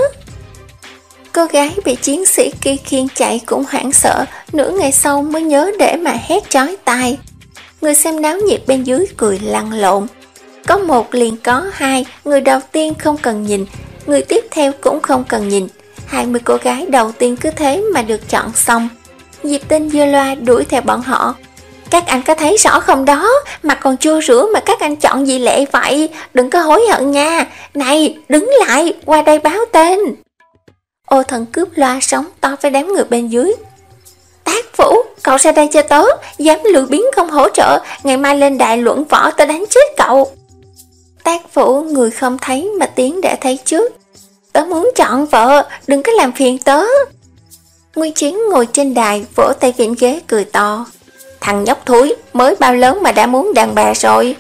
Cô gái bị chiến sĩ kia khiêng chạy cũng hoảng sợ, nửa ngày sau mới nhớ để mà hét chói tai. Người xem náo nhiệt bên dưới cười lăn lộn. Có một liền có hai, người đầu tiên không cần nhìn, người tiếp theo cũng không cần nhìn. Hai mươi cô gái đầu tiên cứ thế mà được chọn xong. Diệp Tinh giơ loa đuổi theo bọn họ. Các anh có thấy rõ không đó, mặt còn chưa rửa mà các anh chọn gì lẹ vậy, đừng có hối hận nha. Này, đứng lại, qua đây báo tên. Ô Thần cướp loa sóng to với đám người bên dưới. Tác Vũ, cậu ra đây cho tớ, dám lười biếng không hỗ trợ, ngày mai lên đài luận võ tớ đánh chết cậu. Tác Vũ người không thấy mà Tiến đã thấy trước. Tớ muốn chọn vợ, đừng có làm phiền tớ. Nguyên Chiến ngồi trên đài vỗ tay vịn ghế cười to. Thằng nhóc thúi, mới bao lớn mà đã muốn đàn bà rồi.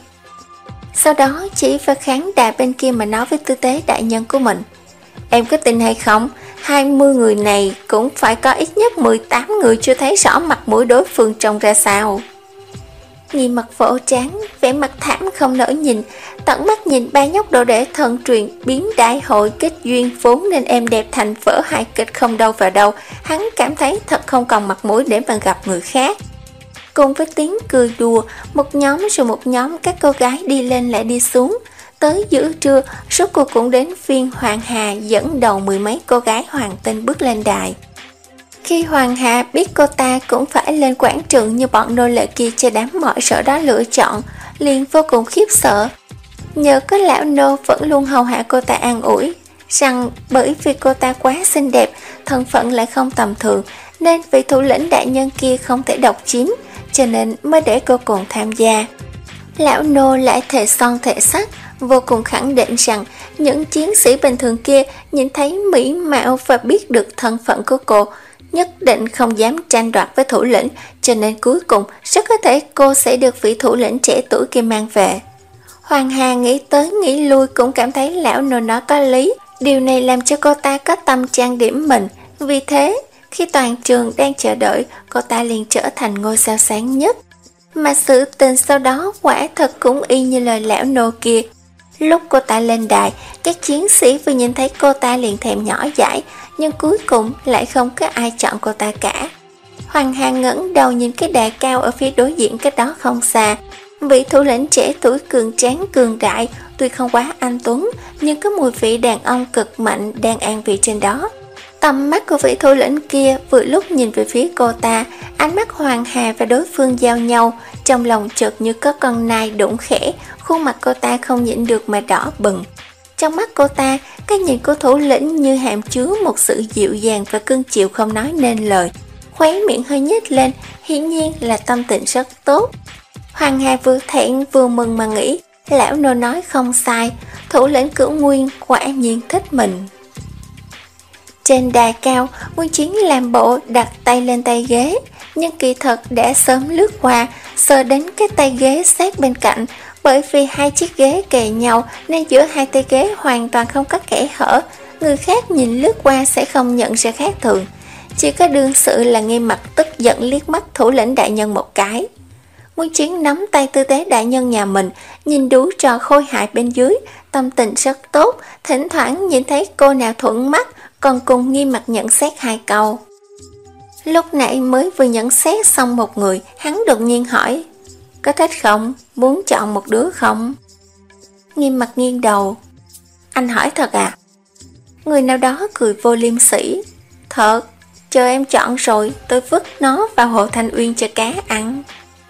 Sau đó chỉ vào khán đài bên kia mà nói với tư tế đại nhân của mình. Em có tin hay không, hai mươi người này cũng phải có ít nhất mười tám người chưa thấy rõ mặt mũi đối phương trông ra sao. Nghi mặt vỗ trán, vẻ mặt thảm không nỡ nhìn, tận mắt nhìn ba nhóc đồ đệ thần truyền biến đại hội kết duyên vốn nên em đẹp thành vỡ hài kịch không đâu vào đâu, hắn cảm thấy thật không còn mặt mũi để mà gặp người khác. Cùng với tiếng cười đùa, một nhóm rồi một nhóm các cô gái đi lên lại đi xuống. Tới giữa trưa, rốt cuộc cũng đến phiên Hoàng Hà dẫn đầu mười mấy cô gái hoàng tinh bước lên đài. Khi Hoàng Hà biết cô ta cũng phải lên quảng trường như bọn nô lệ kia cho đám mọi sợ đó lựa chọn, liền vô cùng khiếp sợ. Nhờ có lão nô vẫn luôn hầu hạ cô ta an ủi, rằng bởi vì cô ta quá xinh đẹp, thân phận lại không tầm thường, nên vị thủ lĩnh đại nhân kia không thể độc chiếm, cho nên mới để cô cùng tham gia. Lão nô lại thề son thề sắt, vô cùng khẳng định rằng những chiến sĩ bình thường kia nhìn thấy mỹ mạo và biết được thân phận của cô, nhất định không dám tranh đoạt với thủ lĩnh, cho nên cuối cùng rất có thể cô sẽ được vị thủ lĩnh trẻ tuổi kia mang về. Hoàng Hà nghĩ tới nghĩ lui cũng cảm thấy lão nô nói có lý, điều này làm cho cô ta có tâm trang điểm mình. Vì thế, khi toàn trường đang chờ đợi, cô ta liền trở thành ngôi sao sáng nhất. Mà sự tình sau đó quả thật cũng y như lời lão nô kia. Lúc cô ta lên đài, các chiến sĩ vừa nhìn thấy cô ta liền thèm nhỏ dãi, nhưng cuối cùng lại không có ai chọn cô ta cả. Hoàng Hà ngẩng đầu nhìn cái đài cao ở phía đối diện cách đó không xa. Vị thủ lĩnh trẻ tuổi cường tráng cường đại, tuy không quá anh tuấn, nhưng có mùi vị đàn ông cực mạnh đang an vị trên đó. Tầm mắt của vị thủ lĩnh kia vừa lúc nhìn về phía cô ta, ánh mắt Hoàng Hà và đối phương giao nhau, trong lòng chợt như có con nai đụng khẽ, khuôn mặt cô ta không nhịn được mà đỏ bừng. Trong mắt cô ta, cái nhìn của thủ lĩnh như hàm chứa một sự dịu dàng và cưng chiều không nói nên lời. Khóe miệng hơi nhếch lên, hiển nhiên là tâm tình rất tốt. Hoàng Hà vừa thẹn vừa mừng mà nghĩ, lão nô nói không sai, thủ lĩnh Cửu Nguyên quả nhiên thích mình. Trên đài cao, Nguyên Chiến làm bộ đặt tay lên tay ghế, nhưng kỳ thật đã sớm lướt qua, sờ đến cái tay ghế sát bên cạnh. Bởi vì hai chiếc ghế kề nhau nên giữa hai tay ghế hoàn toàn không có kẽ hở, người khác nhìn lướt qua sẽ không nhận ra khác thường. Chỉ có đương sự là Nghiêm Mặt tức giận liếc mắt thủ lĩnh đại nhân một cái. Nguyên Chiến nắm tay tư tế đại nhân nhà mình, nhìn đủ trò khôi hài bên dưới, tâm tình rất tốt, thỉnh thoảng nhìn thấy cô nào thuận mắt, còn cùng Nghiêm Mặt nhận xét hai câu. Lúc nãy mới vừa nhận xét xong một người, hắn đột nhiên hỏi, có thích không? Muốn chọn một đứa không? Nghiêm Mặt nghiêng đầu. Anh hỏi thật à? Người nào đó cười vô liêm sỉ. Thật, chờ em chọn rồi, tôi vứt nó vào hồ Thanh Uyên cho cá ăn.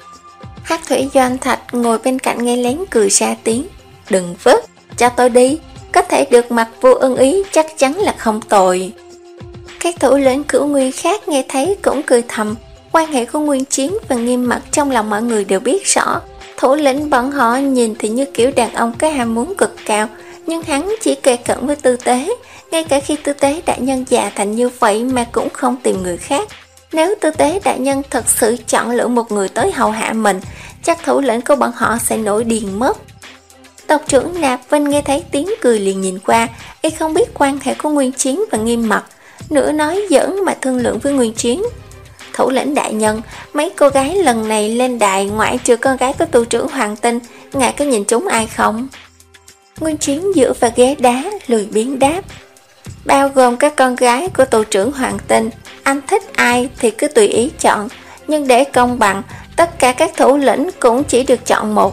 Hắc Thủy Doanh Thạch ngồi bên cạnh nghe lén cười ra tiếng. Đừng vứt, cho tôi đi, có thể được mặc vua ưng ý chắc chắn là không tồi. Các thủ lĩnh Cửu Nguyên khác nghe thấy cũng cười thầm. Quan hệ của Nguyên Chiến và Nghiêm Mặc trong lòng mọi người đều biết rõ. Thủ lĩnh bọn họ nhìn thì như kiểu đàn ông có ham muốn cực cao, nhưng hắn chỉ kề cận với Tư Tế. Ngay cả khi Tư Tế đại nhân già thành như vậy mà cũng không tìm người khác. Nếu Tư Tế đại nhân thật sự chọn lựa một người tới hầu hạ mình, chắc thủ lĩnh của bọn họ sẽ nổi điên mất. Tộc trưởng Nạp Vinh nghe thấy tiếng cười liền nhìn qua, y không biết quan hệ của Nguyên Chiến và Nghiêm Mặc, nửa nói giỡn mà thương lượng với Nguyên Chiến. Thủ lĩnh đại nhân, mấy cô gái lần này lên đài ngoại trừ con gái của tu trưởng Hoàng Tinh, ngài có nhìn chúng ai không? Nguyên Chiến dựa vào ghế đá, lười biếng đáp. Bao gồm các con gái của tu trưởng Hoàng Tinh, anh thích ai thì cứ tùy ý chọn, nhưng để công bằng, tất cả các thủ lĩnh cũng chỉ được chọn một.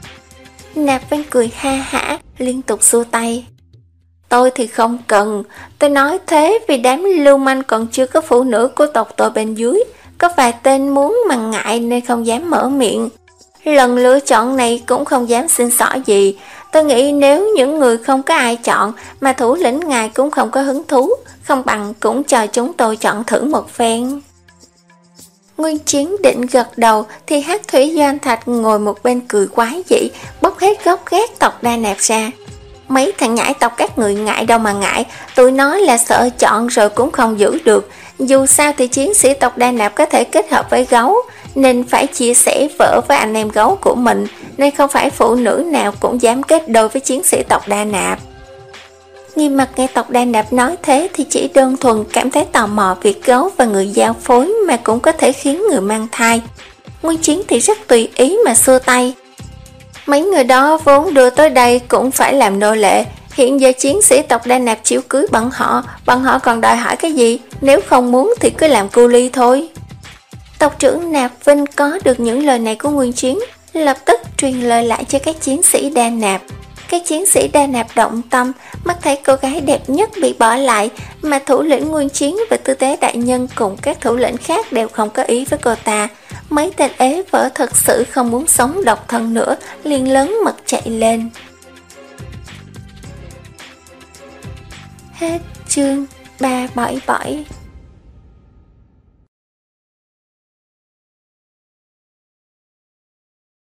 Nạp Vinh cười ha hả, liên tục xua tay. Tôi thì không cần, tôi nói thế vì đám lưu manh còn chưa có phụ nữ của tộc tôi bên dưới, có vài tên muốn mà ngại nên không dám mở miệng. Lần lựa chọn này cũng không dám xin xỏ gì, tôi nghĩ nếu những người không có ai chọn mà thủ lĩnh ngài cũng không có hứng thú, không bằng cũng cho chúng tôi chọn thử một phen. Nguyên Chiến định gật đầu thì Hắc Thủy Doanh Thạch ngồi một bên cười quái dị, bóc hết gốc gác tộc Đa Nạp ra. Mấy thằng nhãi tộc các người ngại đâu mà ngại, tụi nó là sợ chọn rồi cũng không giữ được. Dù sao thì chiến sĩ tộc Đa Nạp có thể kết hợp với gấu, nên phải chia sẻ vợ với anh em gấu của mình, nên không phải phụ nữ nào cũng dám kết đôi với chiến sĩ tộc Đa Nạp. Nghiêm Mặc nghe tộc Đa Nạp nói thế thì chỉ đơn thuần cảm thấy tò mò việc gấu và người giao phối mà cũng có thể khiến người mang thai. Nguyên Chiến thì rất tùy ý mà xua tay. Mấy người đó vốn đưa tới đây cũng phải làm nô lệ, hiện giờ chiến sĩ tộc Đa Nạp chiếu cưới bọn họ, bọn họ còn đòi hỏi cái gì, nếu không muốn thì cứ làm cu ly thôi. Tộc trưởng Nạp Vinh có được những lời này của Nguyên Chiến, lập tức truyền lời lại cho các chiến sĩ Đa Nạp. Các chiến sĩ Đa Nạp động tâm, mắt thấy cô gái đẹp nhất bị bỏ lại, mà thủ lĩnh Nguyên Chiến và Tư Tế đại nhân cùng các thủ lĩnh khác đều không có ý với cô ta. Mấy tên ế vỡ thật sự không muốn sống độc thân nữa, liền lớn mật chạy lên. Hết chương ba mươi bảy.